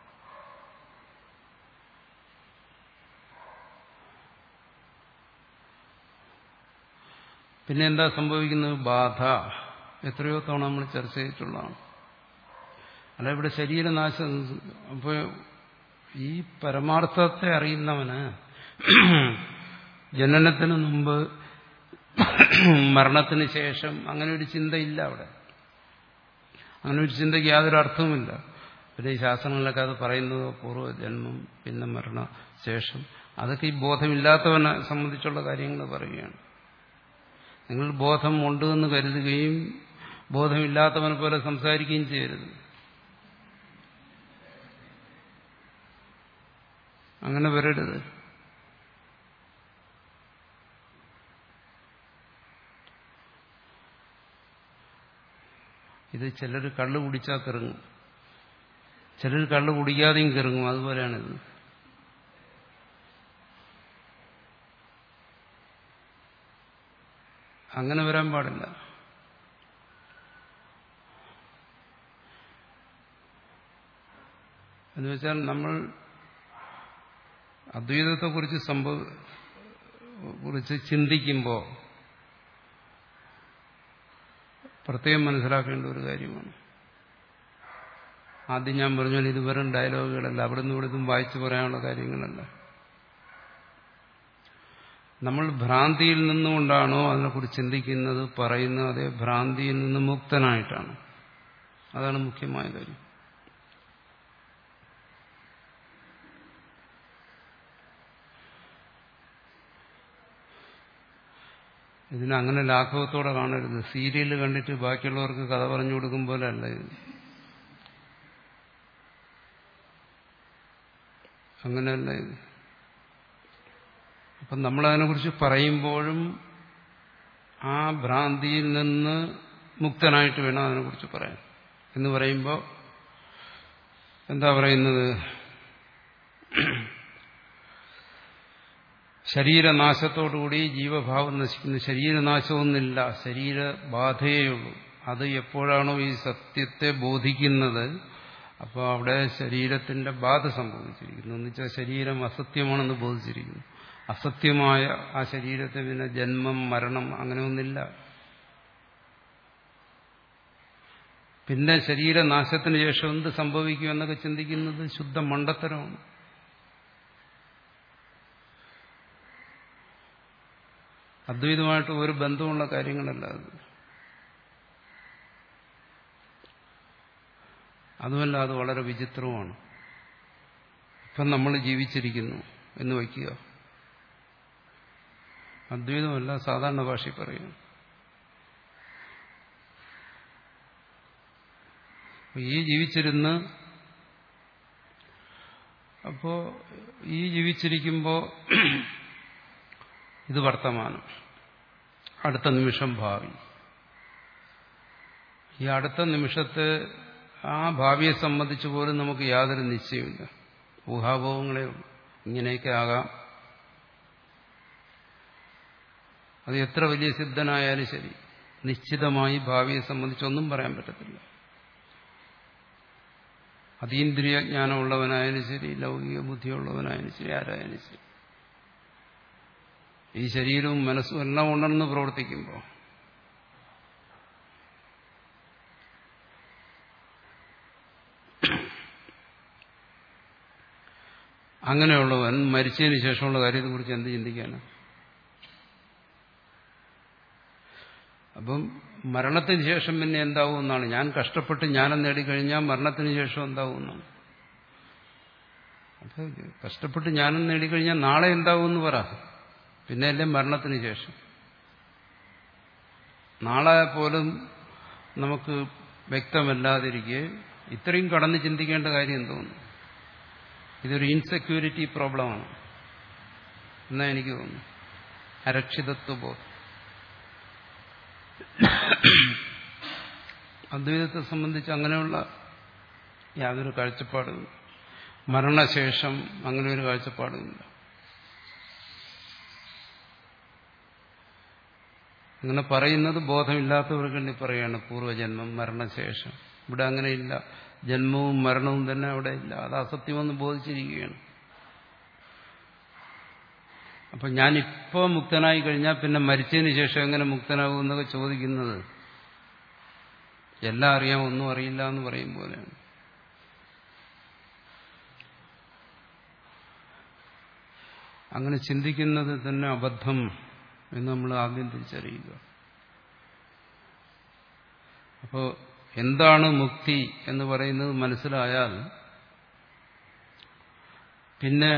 പിന്നെ എന്താ സംഭവിക്കുന്നത്? ബാധ. എത്രയോ തവണ നമ്മൾ ചർച്ച ചെയ്തിട്ടുള്ളതാണ്. അല്ല ഇവിടെ ശരീരനാശം. അപ്പോൾ ഈ പരമാർത്ഥത്തെ അറിയുന്നവന് ജനനത്തിന് മുമ്പ് മരണത്തിന് ശേഷം അങ്ങനെ ഒരു ചിന്തയില്ല. അവിടെ അങ്ങനെ ഒരു ചിന്തയ്ക്ക് യാതൊരു അർത്ഥവുമില്ല. പിന്നെ ഈ ശാസ്ത്രങ്ങളിലൊക്കെ അത് പറയുന്നത് പൂർവ്വജന്മം, പിന്നെ മരണശേഷം, അതൊക്കെ ഈ ബോധമില്ലാത്തവനെ സംബന്ധിച്ചുള്ള കാര്യങ്ങൾ പറയുകയാണ്. നിങ്ങൾ ബോധം ഉണ്ട് എന്ന് കരുതുകയും ബോധമില്ലാത്തവനെ പോലെ സംസാരിക്കുകയും ചെയ്യരുത്. അങ്ങനെ വരരുത്. ഇത് ചിലർ കള്ളു കുടിച്ചാൽ കിറങ്ങും, ചിലർ കള്ളു കുടിക്കാതെയും കിറങ്ങും. അതുപോലെയാണിത്. അങ്ങനെ വരാൻ പാടില്ല. എന്നുവെച്ചാൽ നമ്മൾ അദ്വൈതത്തെക്കുറിച്ച് സംഭവ കുറിച്ച് ചിന്തിക്കുമ്പോൾ പ്രത്യേകം മനസ്സിലാക്കേണ്ട ഒരു കാര്യമാണ്. ആദ്യം ഞാൻ പറഞ്ഞാൽ ഇത് വെറും ഡയലോഗുകളല്ല, അവിടുന്ന് ഇവിടുന്ന് വായിച്ചു പറയാനുള്ള കാര്യങ്ങളല്ല. നമ്മൾ ഭ്രാന്തിയിൽ നിന്നുകൊണ്ടാണോ അതിനെക്കുറിച്ച് ചിന്തിക്കുന്നത്, പറയുന്നത്, അതേ ഭ്രാന്തിയിൽ നിന്ന് മുക്തനായിട്ടാണ്. അതാണ് മുഖ്യമായ കാര്യം. ഇതിന് അങ്ങനെ ലാഘവത്തോടെ കാണരുത്. സീരിയൽ കണ്ടിട്ട് ബാക്കിയുള്ളവർക്ക് കഥ പറഞ്ഞു കൊടുക്കും പോലെ അല്ല ഇത്. അങ്ങനെയല്ല ഇത്. അപ്പം നമ്മളതിനെക്കുറിച്ച് പറയുമ്പോഴും ആ ഭ്രാന്തിയിൽ നിന്ന് മുക്തനായിട്ട് വേണം അതിനെക്കുറിച്ച് പറയാൻ. എന്ന് പറയുമ്പോൾ എന്താ പറയുന്നത്? ശരീരനാശത്തോടുകൂടി ജീവഭാവം നശിക്കുന്നു. ശരീരനാശമൊന്നുമില്ല, ശരീരബാധയേയുള്ളൂ. അത് എപ്പോഴാണോ ഈ സത്യത്തെ ബോധിക്കുന്നത്, അപ്പോൾ അവിടെ ശരീരത്തിന്റെ ബാധ സംഭവിച്ചിരിക്കുന്നു. എന്ന് വെച്ചാൽ ശരീരം അസത്യമാണെന്ന് ബോധിച്ചിരിക്കുന്നു. അസത്യമായ ആ ശരീരത്തെ പിന്നെ ജന്മം, മരണം അങ്ങനെയൊന്നില്ല. പിന്നെ ശരീരനാശത്തിന് ശേഷം എന്ത് സംഭവിക്കും എന്നൊക്കെ ചിന്തിക്കുന്നത് ശുദ്ധ മണ്ടത്തരമാണ്. അദ്വൈതമായിട്ട് ഒരു ബന്ധമുള്ള കാര്യങ്ങളല്ല അത്. അതുമല്ല, അത് വളരെ വിചിത്രവുമാണ്. ഇപ്പം നമ്മൾ ജീവിച്ചിരിക്കുന്നു എന്ന് വയ്ക്കുക. അദ്വൈതമല്ല, സാധാരണ ഭാഷയിൽ പറയുന്നു. ഈ ജീവിച്ചിരുന്ന് അപ്പോ ഈ ജീവിച്ചിരിക്കുമ്പോൾ ഇത് വർത്തമാനം, അടുത്ത നിമിഷം ഭാവി. ഈ അടുത്ത നിമിഷത്തെ ആ ഭാവിയെ സംബന്ധിച്ച് പോലും നമുക്ക് യാതൊരു നിശ്ചയമില്ല. ഊഹാഭോഗങ്ങളേ ഉള്ളൂ. ഇങ്ങനെയൊക്കെ ആകാം. അത് എത്ര വലിയ സിദ്ധനായാലും ശരി, നിശ്ചിതമായി ഭാവിയെ സംബന്ധിച്ചൊന്നും പറയാൻ പറ്റത്തില്ല. അതീന്ദ്രിയ ജ്ഞാനമുള്ളവനായാലും ശരി, ലൗകിക ബുദ്ധിയുള്ളവനായാലും ശരി, ആരായാലും ശരി, ഈ ശരീരവും മനസ്സും എല്ലാം ഉണർന്ന് പ്രവർത്തിക്കുമ്പോൾ അങ്ങനെയുള്ളവൻ മരിച്ചതിന് ശേഷമുള്ള കാര്യത്തെക്കുറിച്ച് എന്ത് ചിന്തിക്കാനാണ്? അപ്പം മരണത്തിന് ശേഷം പിന്നെ എന്താവും എന്നാണ്. ഞാൻ കഷ്ടപ്പെട്ട് ജ്ഞാനം നേടിക്കഴിഞ്ഞാൽ മരണത്തിന് ശേഷം എന്താവും എന്നാണ്. അപ്പൊ കഷ്ടപ്പെട്ട് ജ്ഞാനം നേടിക്കഴിഞ്ഞാൽ നാളെ എന്താവും എന്ന് പറ. പിന്നെ അല്ലേ മരണത്തിന് ശേഷം. നാളെ പോലും നമുക്ക് വ്യക്തമല്ലാതിരിക്കെ ഇത്രയും കടന്ന് ചിന്തിക്കേണ്ട കാര്യം എന്തോന്നു? ഇതൊരു ഇൻസെക്യൂരിറ്റി പ്രോബ്ലമാണ് എന്നാ എനിക്ക് തോന്നുന്നു. അരക്ഷിതത്വ ബോധം. അദ്വൈതത്തെ സംബന്ധിച്ച് അങ്ങനെയുള്ള യാതൊരു കാഴ്ചപ്പാടുമില്ല. മരണശേഷം അങ്ങനെ ഒരു കാഴ്ചപ്പാടുമില്ല. അങ്ങനെ പറയുന്നത് ബോധമില്ലാത്തവർക്ക് വേണ്ടി പറയുകയാണ്, പൂർവ്വജന്മം, മരണശേഷം. ഇവിടെ അങ്ങനെയില്ല. ജന്മവും മരണവും തന്നെ അവിടെ ഇല്ല. അത് അസത്യമെന്ന് ബോധിച്ചിരിക്കുകയാണ്. അപ്പൊ ഞാനിപ്പോ മുക്തനായി കഴിഞ്ഞാൽ പിന്നെ മരിച്ചതിന് ശേഷം എങ്ങനെ മുക്തനാകും എന്നൊക്കെ ചോദിക്കുന്നത് എല്ലാം അറിയാം ഒന്നും അറിയില്ല എന്ന് പറയും പോലെയാണ്. അങ്ങനെ ചിന്തിക്കുന്നത് തന്നെ അബദ്ധം എന്ന് നമ്മൾ ആദ്യം തിരിച്ചറിയുക. അപ്പോൾ എന്താണ് മുക്തി എന്ന് പറയുന്നത് മനസ്സിലായാൽ പിന്നെ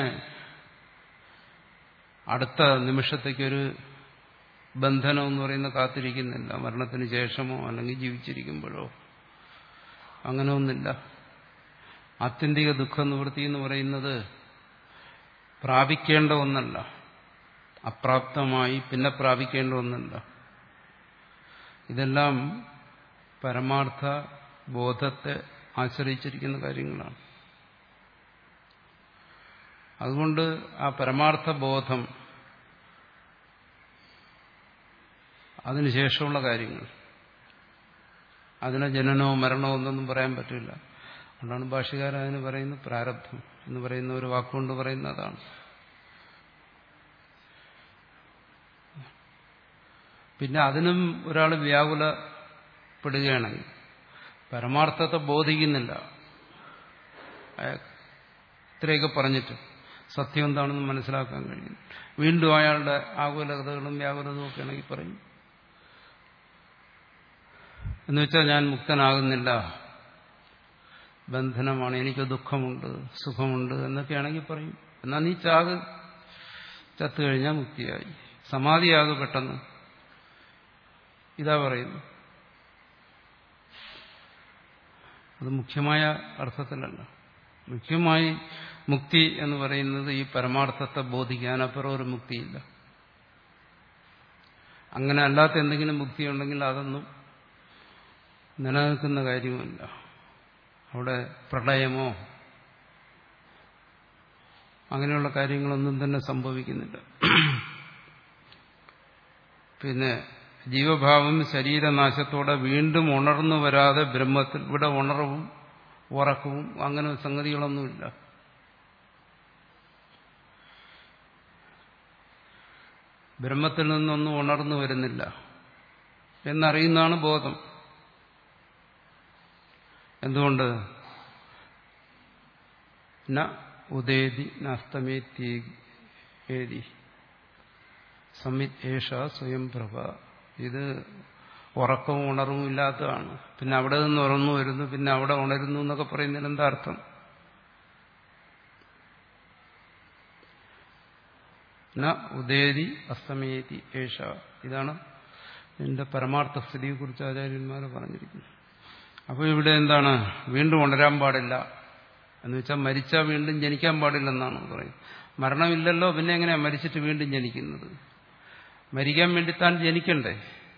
അടുത്ത നിമിഷത്തേക്കൊരു ബന്ധനം എന്ന് പറയുന്ന കാത്തിരിക്കുന്നില്ല. മരണത്തിന് ശേഷമോ അല്ലെങ്കിൽ ജീവിച്ചിരിക്കുമ്പോഴോ അങ്ങനെ ഒന്നില്ല. ആത്യന്തിക ദുഃഖ നിവൃത്തി എന്ന് പറയുന്നത് പ്രാപിക്കേണ്ട ഒന്നല്ല, അപ്രാപ്തമായി പിന്നെ പ്രാപിക്കേണ്ട ഒന്നല്ല. ഇതെല്ലാം പരമാർത്ഥ ബോധത്തെ ആശ്രയിച്ചിരിക്കുന്ന കാര്യങ്ങളാണ്. അതുകൊണ്ട് ആ പരമാർത്ഥ ബോധം, അതിനുശേഷമുള്ള കാര്യങ്ങൾ, അതിനെ ജനനമോ മരണമോ എന്നൊന്നും പറയാൻ പറ്റില്ല. അതുകൊണ്ടാണ് ഭാഷ്യകാരൻ അതിന് പറയുന്നത് പ്രാരബ്ധം എന്ന് പറയുന്ന ഒരു വാക്കുകൊണ്ട് പറയുന്നതാണ്. പിന്നെ അതിനും ഒരാൾ വ്യാകുലപ്പെടുകയാണെങ്കിൽ പരമാർത്ഥത്തെ ബോധിക്കുന്നില്ല, ഇത്രയൊക്കെ പറഞ്ഞിട്ട് സത്യം എന്താണെന്ന് മനസ്സിലാക്കാൻ കഴിയും. വീണ്ടും അയാളുടെ ആകുലതകളും വ്യാകുലതയും ഒക്കെ ആണെങ്കിൽ പറയും എന്നുവെച്ചാൽ ഞാൻ മുക്തനാകുന്നില്ല, ബന്ധനമാണ്, എനിക്ക് ദുഃഖമുണ്ട്, സുഖമുണ്ട് എന്നൊക്കെയാണെങ്കിൽ പറയും. എന്നാൽ നീ ചാക്, ചത്തുകഴിഞ്ഞാൽ മുക്തിയായി, സമാധിയാകും പെട്ടെന്ന്, ഇതാ പറയുന്നു. അത് മുഖ്യമായ അർത്ഥത്തിലല്ല. മുഖ്യമായി മുക്തി എന്ന് പറയുന്നത് ഈ പരമാർത്ഥത്തെ ബോധിക്കാനപ്പുറം ഒരു മുക്തിയില്ല. അങ്ങനെ അല്ലാത്ത എന്തെങ്കിലും മുക്തി ഉണ്ടെങ്കിൽ അതൊന്നും നിലനിൽക്കുന്ന കാര്യമല്ല. അവിടെ പ്രളയമോ അങ്ങനെയുള്ള കാര്യങ്ങളൊന്നും തന്നെ സംഭവിക്കുന്നില്ല. പിന്നെ ജീവഭാവം ശരീരനാശത്തോടെ വീണ്ടും ഉണർന്നു വരാതെ ബ്രഹ്മത്തിൽ, ഇവിടെ ഉണർവും ഉറക്കവും അങ്ങനെ സംഗതികളൊന്നുമില്ല. ബ്രഹ്മത്തിൽ നിന്നൊന്നും ഉണർന്നു വരുന്നില്ല എന്നറിയുന്നതാണ് ബോധം. എന്തുകൊണ്ട്? ന ഉദേതി നസ്തമേത്യേതി സമിത് ഏഷ സ്വയം പ്രഭ. ഇത് ഉറക്കവും ഉണർവും ഇല്ലാത്തതാണ്. പിന്നെ അവിടെ നിന്ന് ഉറന്നു വരുന്നു, പിന്നെ അവിടെ ഉണരുന്നു എന്നൊക്കെ പറയുന്നതിന് എന്താ അർത്ഥം? ന ഉദേതി അസ്തമേതി ഏഷ. ഇതാണ് ഇതിന്റെ പരമാർത്ഥ സ്ഥിതിയെക്കുറിച്ച് ആചാര്യന്മാർ പറഞ്ഞിരിക്കുന്നത്. അപ്പോൾ ഇവിടെ എന്താണ്? വീണ്ടും ഉണരാൻ പാടില്ല എന്ന് വെച്ചാൽ മരിച്ചാൽ വീണ്ടും ജനിക്കാൻ പാടില്ലെന്നാണ് പറയുന്നത്. മരണമില്ലല്ലോ, പിന്നെ എങ്ങനെയാണ് മരിച്ചിട്ട് വീണ്ടും ജനിക്കുന്നത്? മരിക്കാൻ വേണ്ടി താൻ ജനിക്കണ്ടേ?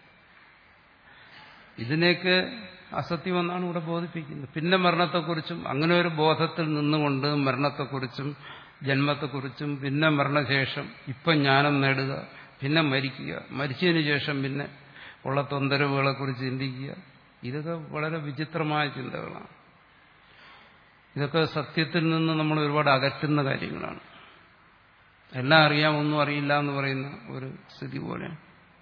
ഇതിനെയൊക്കെ അസത്യമെന്നാണ് ഇവിടെ ബോധിപ്പിക്കുന്നത്. പിന്നെ മരണത്തെക്കുറിച്ചും അങ്ങനെ ഒരു ബോധത്തിൽ നിന്നുകൊണ്ട് മരണത്തെക്കുറിച്ചും ജന്മത്തെക്കുറിച്ചും പിന്നെ മരണശേഷം ഇപ്പം ജ്ഞാനം നേടുക, പിന്നെ മരിക്കുക, മരിച്ചതിന് ശേഷം പിന്നെ ഉള്ള തൊന്തരവുകളെക്കുറിച്ച് ചിന്തിക്കുക, ഇതൊക്കെ വളരെ വിചിത്രമായ ചിന്തകളാണ്. ഇതൊക്കെ സത്യത്തിൽ നിന്ന് നമ്മൾ ഒരുപാട് അകറ്റുന്ന കാര്യങ്ങളാണ്. എല്ലാം അറിയാം, ഒന്നും അറിയില്ല എന്ന് പറയുന്ന ഒരു സ്ഥിതി പോലെയാണ്.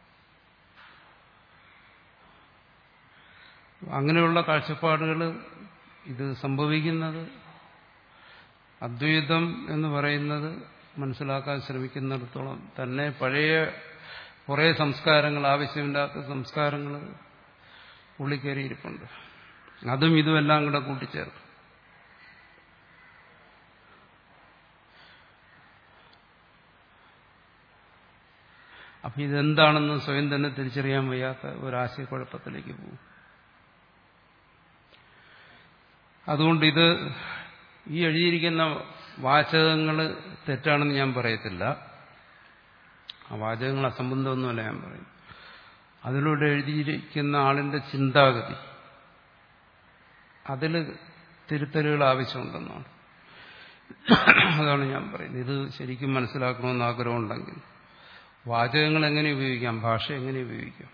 അങ്ങനെയുള്ള കാഴ്ചപ്പാടുകൾ ഇത് സംഭവിക്കുന്നത് അദ്വൈതം എന്ന് പറയുന്നത് മനസ്സിലാക്കാൻ ശ്രമിക്കുന്നിടത്തോളം തന്നെ പഴയ കുറേ സംസ്കാരങ്ങൾ, ആവശ്യമില്ലാത്ത സംസ്കാരങ്ങൾ ഉള്ളിക്കയറിയിരിപ്പുണ്ട്. അതും ഇതുമെല്ലാം കൂടെ കൂട്ടിച്ചേർത്ത് അപ്പൊ ഇതെന്താണെന്ന് സ്വയം തന്നെ തിരിച്ചറിയാൻ വയ്യാത്ത ഒരാശയക്കുഴപ്പത്തിലേക്ക് പോകും. അതുകൊണ്ട് ഇത് ഈ എഴുതിയിരിക്കുന്ന വാചകങ്ങൾ തെറ്റാണെന്ന് ഞാൻ പറയത്തില്ല. ആ വാചകങ്ങൾ അസംബന്ധമൊന്നുമല്ല ഞാൻ പറയും. അതിലൂടെ എഴുതിയിരിക്കുന്ന ആളിന്റെ ചിന്താഗതി, അതിൽ തിരുത്തലുകൾ ആവശ്യമുണ്ടെന്നാണ്. അതാണ് ഞാൻ പറയുന്നത്. ഇത് ശരിക്കും മനസ്സിലാക്കണമെന്ന് ആഗ്രഹമുണ്ടെങ്കിൽ വാചകങ്ങൾ എങ്ങനെ ഉപയോഗിക്കാം, ഭാഷ എങ്ങനെ ഉപയോഗിക്കാം.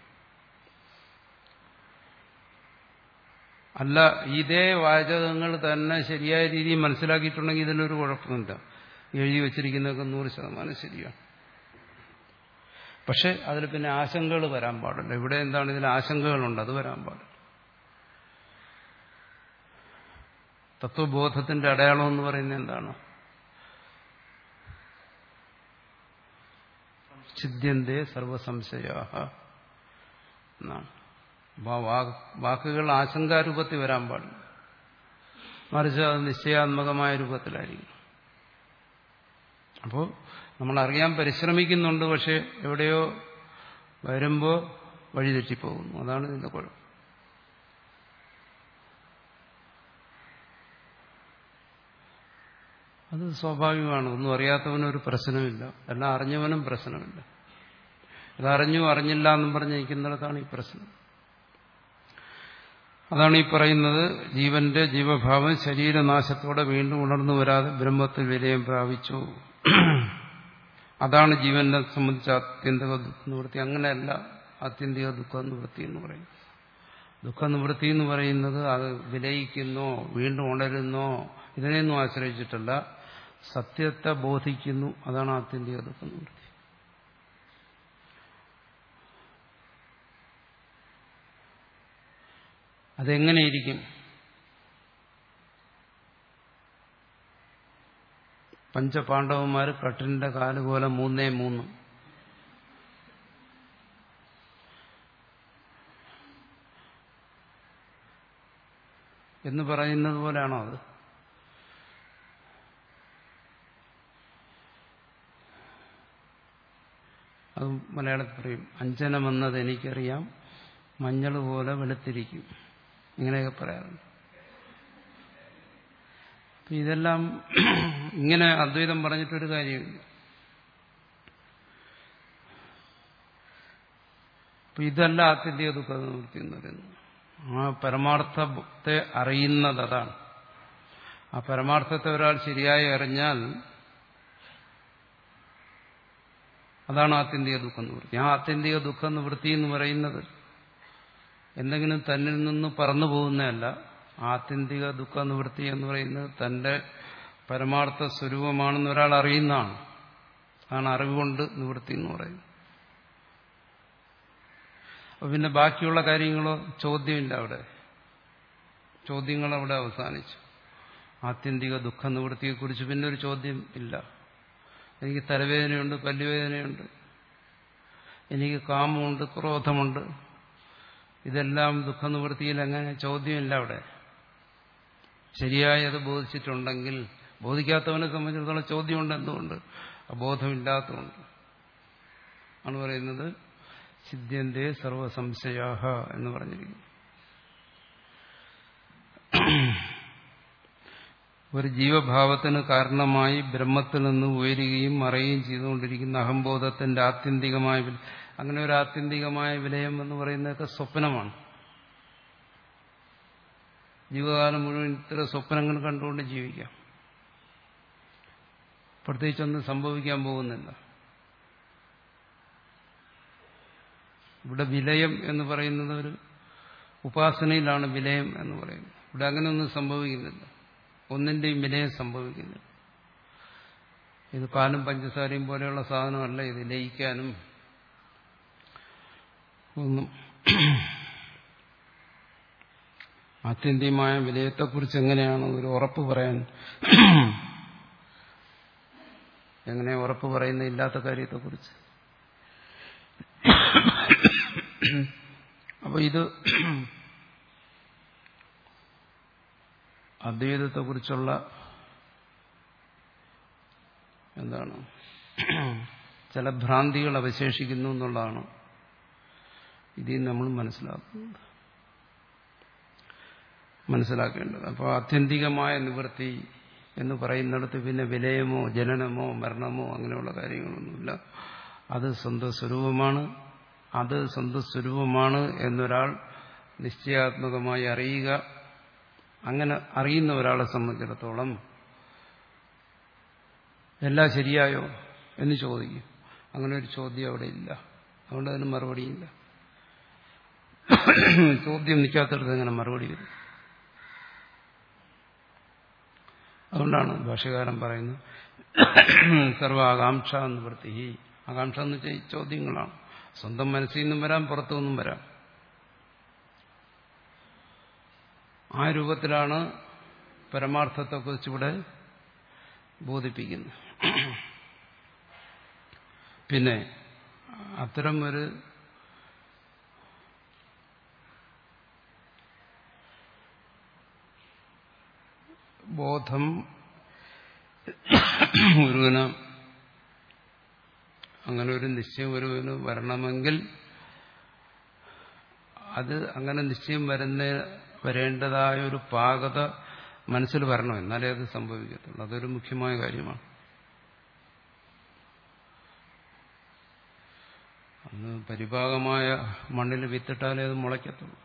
അല്ല, ഇതേ വാചകങ്ങൾ തന്നെ ശരിയായ രീതിയിൽ മനസ്സിലാക്കിയിട്ടുണ്ടെങ്കിൽ ഇതിലൊരു കുഴപ്പമില്ല. എഴുതി വച്ചിരിക്കുന്നതൊക്കെ നൂറ് ശതമാനം ശരിയാണ്. പക്ഷെ അതിൽ പിന്നെ ആശങ്കകൾ വരാൻ പാടില്ല. ഇവിടെ എന്താണ്, ഇതിൽ ആശങ്കകളുണ്ട്, അത് വരാൻ പാടില്ല. തത്വബോധത്തിന്റെ അടയാളം എന്ന് പറയുന്നത് എന്താണ്? ഛിദ്യന്തേ സർവസംശയാഹ എന്നാണ്. വാക്കുകൾ ആശങ്കാരൂപത്തിൽ വരാൻ പാടില്ല, മറിച്ച് അത് നിശ്ചയാത്മകമായ രൂപത്തിലായിരിക്കും. അപ്പോൾ നമ്മൾ അറിയാൻ പരിശ്രമിക്കുന്നുണ്ട്, പക്ഷെ എവിടെയോ വരുമ്പോൾ വഴിതെറ്റിപ്പോകുന്നു. അതാണ് ഇതിന്റെ കുഴപ്പം. അത് സ്വാഭാവികമാണ്. ഒന്നും അറിയാത്തവനൊരു പ്രശ്നമില്ല, എല്ലാം അറിഞ്ഞവനും പ്രശ്നമില്ല. ഇതറിഞ്ഞു അറിഞ്ഞില്ല എന്നും പറഞ്ഞിരിക്കുന്നിടത്താണ് ഈ പ്രശ്നം. അതാണ് ഈ പറയുന്നത്, ജീവന്റെ ജീവഭാവം ശരീരനാശത്തോടെ വീണ്ടും ഉണർന്നു വരാതെ ബ്രഹ്മത്തിൽ വിലയം പ്രാപിച്ചു. അതാണ് ജീവനെ സംബന്ധിച്ച് ആത്യന്തിക ദുഃഖ നിവൃത്തി. അങ്ങനെയല്ല ആത്യന്തിക ദുഃഖ നിവൃത്തി എന്ന് പറയുന്നത്. ദുഃഖനിവൃത്തി എന്ന് പറയുന്നത് അത് വിലയിക്കുന്നോ വീണ്ടും ഉണരുന്നോ ഇതിനെയൊന്നും ആശ്രയിച്ചിട്ടല്ല, സത്യത്തെ ബോധിക്കുന്നു. അതാണ് ആത്യന്തിക ദുഃഖനിവൃത്തി. അതെങ്ങനെയിരിക്കും? പഞ്ചപാണ്ഡവന്മാർ കട്ടിലിന്റെ കാല് പോലെ മൂന്നേ മൂന്ന്. എന്ന് പറയുന്നത് പോലെയാണോ അത്? അത് മലയാളത്തിൽ പറയും, അഞ്ജനമെന്നത് എനിക്കറിയാം, മഞ്ഞൾ പോലെ വെളുത്തിരിക്കും, ഇങ്ങനെയൊക്കെ പറയാറുണ്ട്. ഇതെല്ലാം ഇങ്ങനെ അദ്വൈതം പറഞ്ഞിട്ടൊരു കാര്യമില്ല. അപ്പൊ ഇതല്ല ആത്യന്തിക ദുഃഖനിവൃത്തി എന്ന് പറയുന്നത്. ആ പരമാർത്ഥത്തെ അറിയുന്നത് അതാണ്. ആ പരമാർത്ഥത്തെ ഒരാൾ ശരിയായി അറിഞ്ഞാൽ അതാണ് ആത്യന്തിക ദുഃഖനിവൃത്തി. ആ ആത്യന്തിക ദുഃഖനിവൃത്തി എന്ന് പറയുന്നത് എന്തെങ്കിലും തന്നിൽ നിന്ന് പറന്നു പോകുന്നതല്ല. ആത്യന്തിക ദുഃഖനിവൃത്തി എന്ന് പറയുന്നത് തന്റെ പരമാർത്ഥ സ്വരൂപമാണെന്ന് ഒരാൾ അറിയുന്നതാണ്. അതാണ് അറിവുകൊണ്ട് നിവൃത്തി എന്ന് പറയുന്നത്. അപ്പൊ പിന്നെ ബാക്കിയുള്ള കാര്യങ്ങളോ ചോദ്യമില്ല. അവിടെ ചോദ്യങ്ങൾ അവിടെ അവസാനിച്ചു. ആത്യന്തിക ദുഃഖനിവൃത്തിയെക്കുറിച്ച് പിന്നെ ഒരു ചോദ്യം ഇല്ല. എനിക്ക് തലവേദനയുണ്ട്, പല്ലുവേദനയുണ്ട്, എനിക്ക് കാമമുണ്ട്, ക്രോധമുണ്ട്, ഇതെല്ലാം ദുഃഖനിവൃത്തിയിൽ എങ്ങനെ? ചോദ്യമില്ല അവിടെ. ശരിയായി അത് ബോധിച്ചിട്ടുണ്ടെങ്കിൽ, ബോധിക്കാത്തവനെ സംബന്ധിച്ചിടത്തോളം ചോദ്യമുണ്ട്. എന്തുകൊണ്ട്? അബോധമില്ലാത്തതുകൊണ്ട് ആണ് പറയുന്നത് സിദ്ധ്യന്തേ സർവസംശയാഹ എന്ന് പറഞ്ഞിരിക്കുന്നു. ഒരു ജീവഭാവത്തിന് കാരണമായി ബ്രഹ്മത്തിൽ നിന്ന് ഉയരുകയും മറയുകയും ചെയ്തുകൊണ്ടിരിക്കുന്ന അഹംബോധത്തിന്റെ ആത്യന്തികമായ വില, അങ്ങനെ ഒരു ആത്യന്തികമായ വിലയം എന്ന് പറയുന്നതൊക്കെ സ്വപ്നമാണ്. ജീവകാലം മുഴുവൻ ഇത്തരം സ്വപ്നങ്ങൾ കണ്ടുകൊണ്ട് ജീവിക്കാം. പ്രത്യേകിച്ചൊന്നും സംഭവിക്കാൻ പോകുന്നില്ല. ഇവിടെ വിലയം എന്ന് പറയുന്നത് ഒരു ഉപാസനയിലാണ് വിലയം എന്ന് പറയുന്നത്. ഇവിടെ അങ്ങനെയൊന്നും സംഭവിക്കുന്നില്ല. ഒന്നിന്റെയും വിലയം സംഭവിക്കുന്നില്ല. ഇത് പാലും പഞ്ചസാരയും പോലെയുള്ള സാധനമല്ല. ഇത് ലയിക്കാനും ഒന്നും. ആത്യന്തികമായ വിലയത്തെക്കുറിച്ച് എങ്ങനെയാണ് ഒരു ഉറപ്പ് പറയാൻ? എങ്ങനെ ഉറപ്പ് പറയുന്ന ഇല്ലാത്ത കാര്യത്തെക്കുറിച്ച്? അപ്പൊ ഇത് അദ്വൈതത്തെക്കുറിച്ചുള്ള എന്താണ് ചില ഭ്രാന്തികൾ അവശേഷിക്കുന്നു എന്നുള്ളതാണ് ഇതിൽ നമ്മൾ മനസ്സിലാക്കുന്നത്, മനസ്സിലാക്കേണ്ടത്. അപ്പോൾ ആത്യന്തികമായ നിവൃത്തി എന്ന് പറയുന്നിടത്ത് പിന്നെ വിലയമോ ജനനമോ മരണമോ അങ്ങനെയുള്ള കാര്യങ്ങളൊന്നുമില്ല. അത് സ്വന്തം സ്വരൂപമാണ്. അത് സ്വന്തം സ്വരൂപമാണ് എന്നൊരാൾ നിശ്ചയാത്മകമായി അറിയുക. അങ്ങനെ അറിയുന്ന ഒരാളെ സംബന്ധിച്ചിടത്തോളം എല്ലാം ശരിയായോ എന്ന് ചോദിക്കും. അങ്ങനെ ഒരു ചോദ്യം അവിടെ ഇല്ല. അതുകൊണ്ട് അതിന് മറുപടിയില്ല. ചോദ്യം നിൽക്കാത്തടത്ത് അങ്ങനെ മറുപടി വരും. അതുകൊണ്ടാണ് ഭാഷ്യകാരൻ പറയുന്നത് സർവ ആകാംക്ഷ നിവൃത്തി. ആകാംക്ഷ എന്ന് വെച്ചാൽ ഈ ചോദ്യങ്ങളാണ്. സ്വന്തം മനസ്സിൽ നിന്നും വരാം, പുറത്തു നിന്നും വരാം. ആ രൂപത്തിലാണ് പരമാർത്ഥത്തെക്കുറിച്ചിവിടെ ബോധിപ്പിക്കുന്നത്. പിന്നെ അത്തരം ഒരു ബോധം ഒരുവന്, അങ്ങനെ ഒരു നിശ്ചയം ഒരുവന് വരണമെങ്കിൽ അത് അങ്ങനെ നിശ്ചയം വരുന്ന വരേണ്ടതായ ഒരു പാകത മനസ്സിൽ വരണം. എന്നാലേ അത് സംഭവിക്കത്തുള്ളൂ. അതൊരു മുഖ്യമായ കാര്യമാണ്. അന്ന് പരിപാകമായ മണ്ണിൽ വിത്തിട്ടാലേ അത് മുളയ്ക്കത്തുള്ളൂ,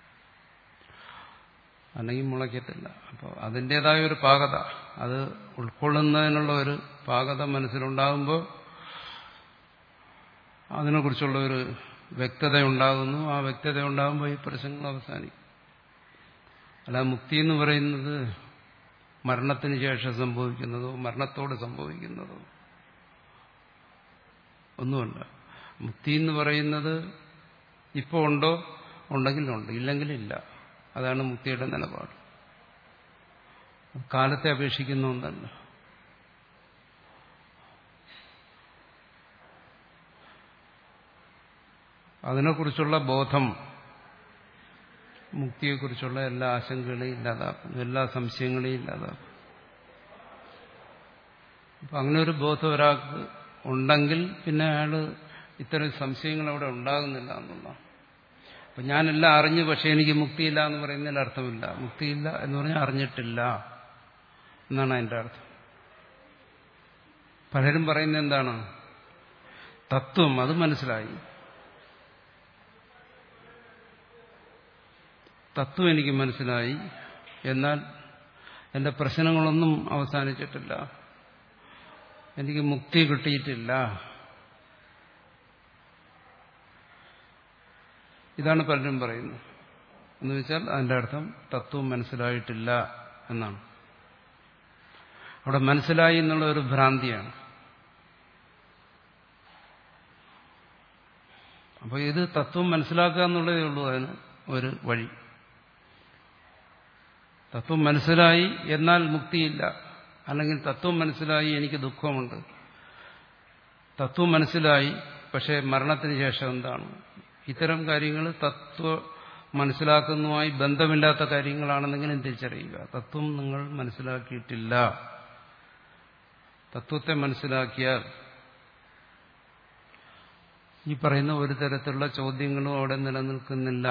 അല്ലെങ്കിൽ മുളയ്ക്കത്തില്ല. അപ്പോൾ അതിൻ്റെതായ ഒരു പാകത, അത് ഉൾക്കൊള്ളുന്നതിനുള്ള ഒരു പാകത മനസ്സിലുണ്ടാകുമ്പോൾ അതിനെക്കുറിച്ചുള്ള ഒരു വ്യക്തത ഉണ്ടാകുന്നു. ആ വ്യക്തത ഉണ്ടാകുമ്പോൾ ഈ പ്രശ്നങ്ങൾ അവസാനിക്കും. അല്ല, മുക്തി എന്ന് പറയുന്നത് മരണത്തിന് ശേഷം സംഭവിക്കുന്നതോ മരണത്തോട് സംഭവിക്കുന്നതോ ഒന്നുമല്ല. മുക്തി എന്ന് പറയുന്നത് ഇപ്പോൾ ഉണ്ടോ, ഉണ്ടെങ്കിൽ ഉണ്ട്, ഇല്ലെങ്കിൽ ഇല്ല. അതാണ് മുക്തിയുടെ നിലപാട്. കാലത്തെ അപേക്ഷിക്കുന്ന ഒന്നല്ല. അതിനെക്കുറിച്ചുള്ള ബോധം മുക്തിയെക്കുറിച്ചുള്ള എല്ലാ ആശങ്കകളെയും ഇല്ലാതാക്കും, എല്ലാ സംശയങ്ങളെയും ഇല്ലാതാക്കും. അപ്പം അങ്ങനെ ഒരു ബോധം ഒരാൾക്ക് ഉണ്ടെങ്കിൽ പിന്നെ അയാൾ ഇത്തരം സംശയങ്ങൾ അവിടെ ഉണ്ടാകുന്നില്ല എന്നുള്ളതാണ്. അപ്പം ഞാനെല്ലാം അറിഞ്ഞു പക്ഷെ എനിക്ക് മുക്തിയില്ല എന്ന് പറയുന്നതിൽ അർത്ഥമില്ല. മുക്തിയില്ല എന്ന് പറഞ്ഞാൽ അറിഞ്ഞിട്ടില്ല എന്നാണ് അതിൻ്റെ അർത്ഥം. പലരും പറയുന്നത് എന്താണ്? തത്വം അത് മനസ്സിലായി, തത്വം എനിക്ക് മനസ്സിലായി, എന്നാൽ എൻ്റെ പ്രശ്നങ്ങളൊന്നും അവസാനിച്ചിട്ടില്ല, എനിക്ക് മുക്തി കിട്ടിയിട്ടില്ല. ഇതാണ് പലരും പറയുന്നത്. എന്ന് വെച്ചാൽ അതിൻ്റെ അർത്ഥം തത്വം മനസ്സിലായിട്ടില്ല എന്നാണ്. അവിടെ മനസ്സിലായി എന്നുള്ള ഒരു ഭ്രാന്തിയാണ്. അപ്പോൾ ഇത് തത്വം മനസ്സിലാക്കുക എന്നുള്ളതേ ഉള്ളൂ അതിന് ഒരു വഴി. തത്വം മനസ്സിലായി എന്നാൽ മുക്തിയില്ല, അല്ലെങ്കിൽ തത്വം മനസ്സിലായി എനിക്ക് ദുഃഖമുണ്ട്, തത്വം മനസ്സിലായി പക്ഷെ മരണത്തിന് ശേഷം എന്താണ്? ഇത്തരം കാര്യങ്ങൾ തത്വം മനസ്സിലാക്കുന്നതുമായി ബന്ധമില്ലാത്ത കാര്യങ്ങളാണെന്നെങ്കിലും തിരിച്ചറിയുക. തത്വം നിങ്ങൾ മനസ്സിലാക്കിയിട്ടില്ല. തത്വത്തെ മനസ്സിലാക്കിയാൽ ഈ പറയുന്ന ഒരു തരത്തിലുള്ള ചോദ്യങ്ങളും അവിടെ നിലനിൽക്കുന്നില്ല.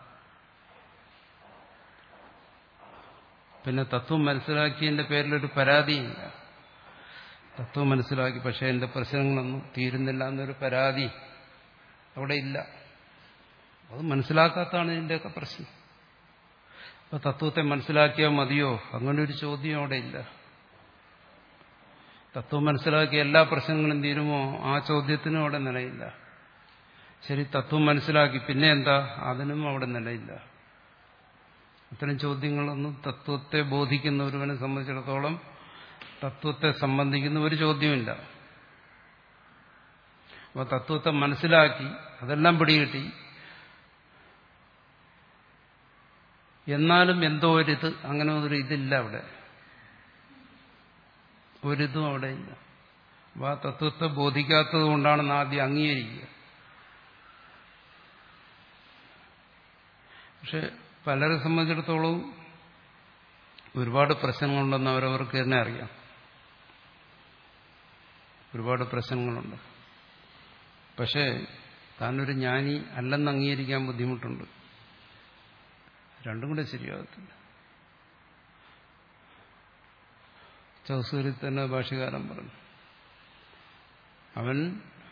പിന്നെ തത്വം മനസ്സിലാക്കിയതിന്റെ പേരിലൊരു പരാതിയില്ല. തത്വം മനസ്സിലാക്കി പക്ഷെ എന്റെ പ്രശ്നങ്ങളൊന്നും തീരുന്നില്ല എന്നൊരു പരാതി അവിടെ ഇല്ല. അത് മനസ്സിലാക്കാത്തതാണ് ഇതിന്റെയൊക്കെ പ്രശ്നം. അപ്പൊ തത്വത്തെ മനസ്സിലാക്കിയാൽ മതിയോ? അങ്ങനെ ഒരു ചോദ്യം അവിടെ ഇല്ല. തത്വം മനസ്സിലാക്കിയ എല്ലാ പ്രശ്നങ്ങളും തീരുമോ? ആ ചോദ്യത്തിനും അവിടെ നിലയില്ല. ശരി, തത്വം മനസ്സിലാക്കി പിന്നെ എന്താ? അതിനും അവിടെ നിലയില്ല. ഇത്തരം ചോദ്യങ്ങളൊന്നും തത്വത്തെ ബോധിക്കുന്ന ഒരുവനെ സംബന്ധിച്ചിടത്തോളം തത്വത്തെ സംബന്ധിക്കുന്ന ഒരു ചോദ്യമില്ല. അപ്പോൾ തത്വത്തെ മനസ്സിലാക്കി, അതെല്ലാം പിടികിട്ടി, എന്നാലും എന്തോ ഒരിത്, അങ്ങനെ ഒരു ഇതില്ല അവിടെ, ഒരിതും അവിടെ ഇല്ല. അപ്പോൾ ആ തത്വത്തെ ബോധിക്കാത്തത് കൊണ്ടാണെന്ന് ആദ്യം അംഗീകരിക്കുക. പക്ഷെ പലരെ സംബന്ധിച്ചിടത്തോളം ഒരുപാട് പ്രശ്നങ്ങളുണ്ടെന്ന് അവരവർക്ക് തന്നെ അറിയാം. ഒരുപാട് പ്രശ്നങ്ങളുണ്ട്. പക്ഷേ താനൊരു ജ്ഞാനി അല്ലെന്ന് അംഗീകരിക്കാൻ ബുദ്ധിമുട്ടുണ്ട്. രണ്ടും കൂടെ ശരിയാകത്തില്ല. ചൗസൂരിൽ തന്നെ ഭാഷ്യകാരൻ പറഞ്ഞു, അവൻ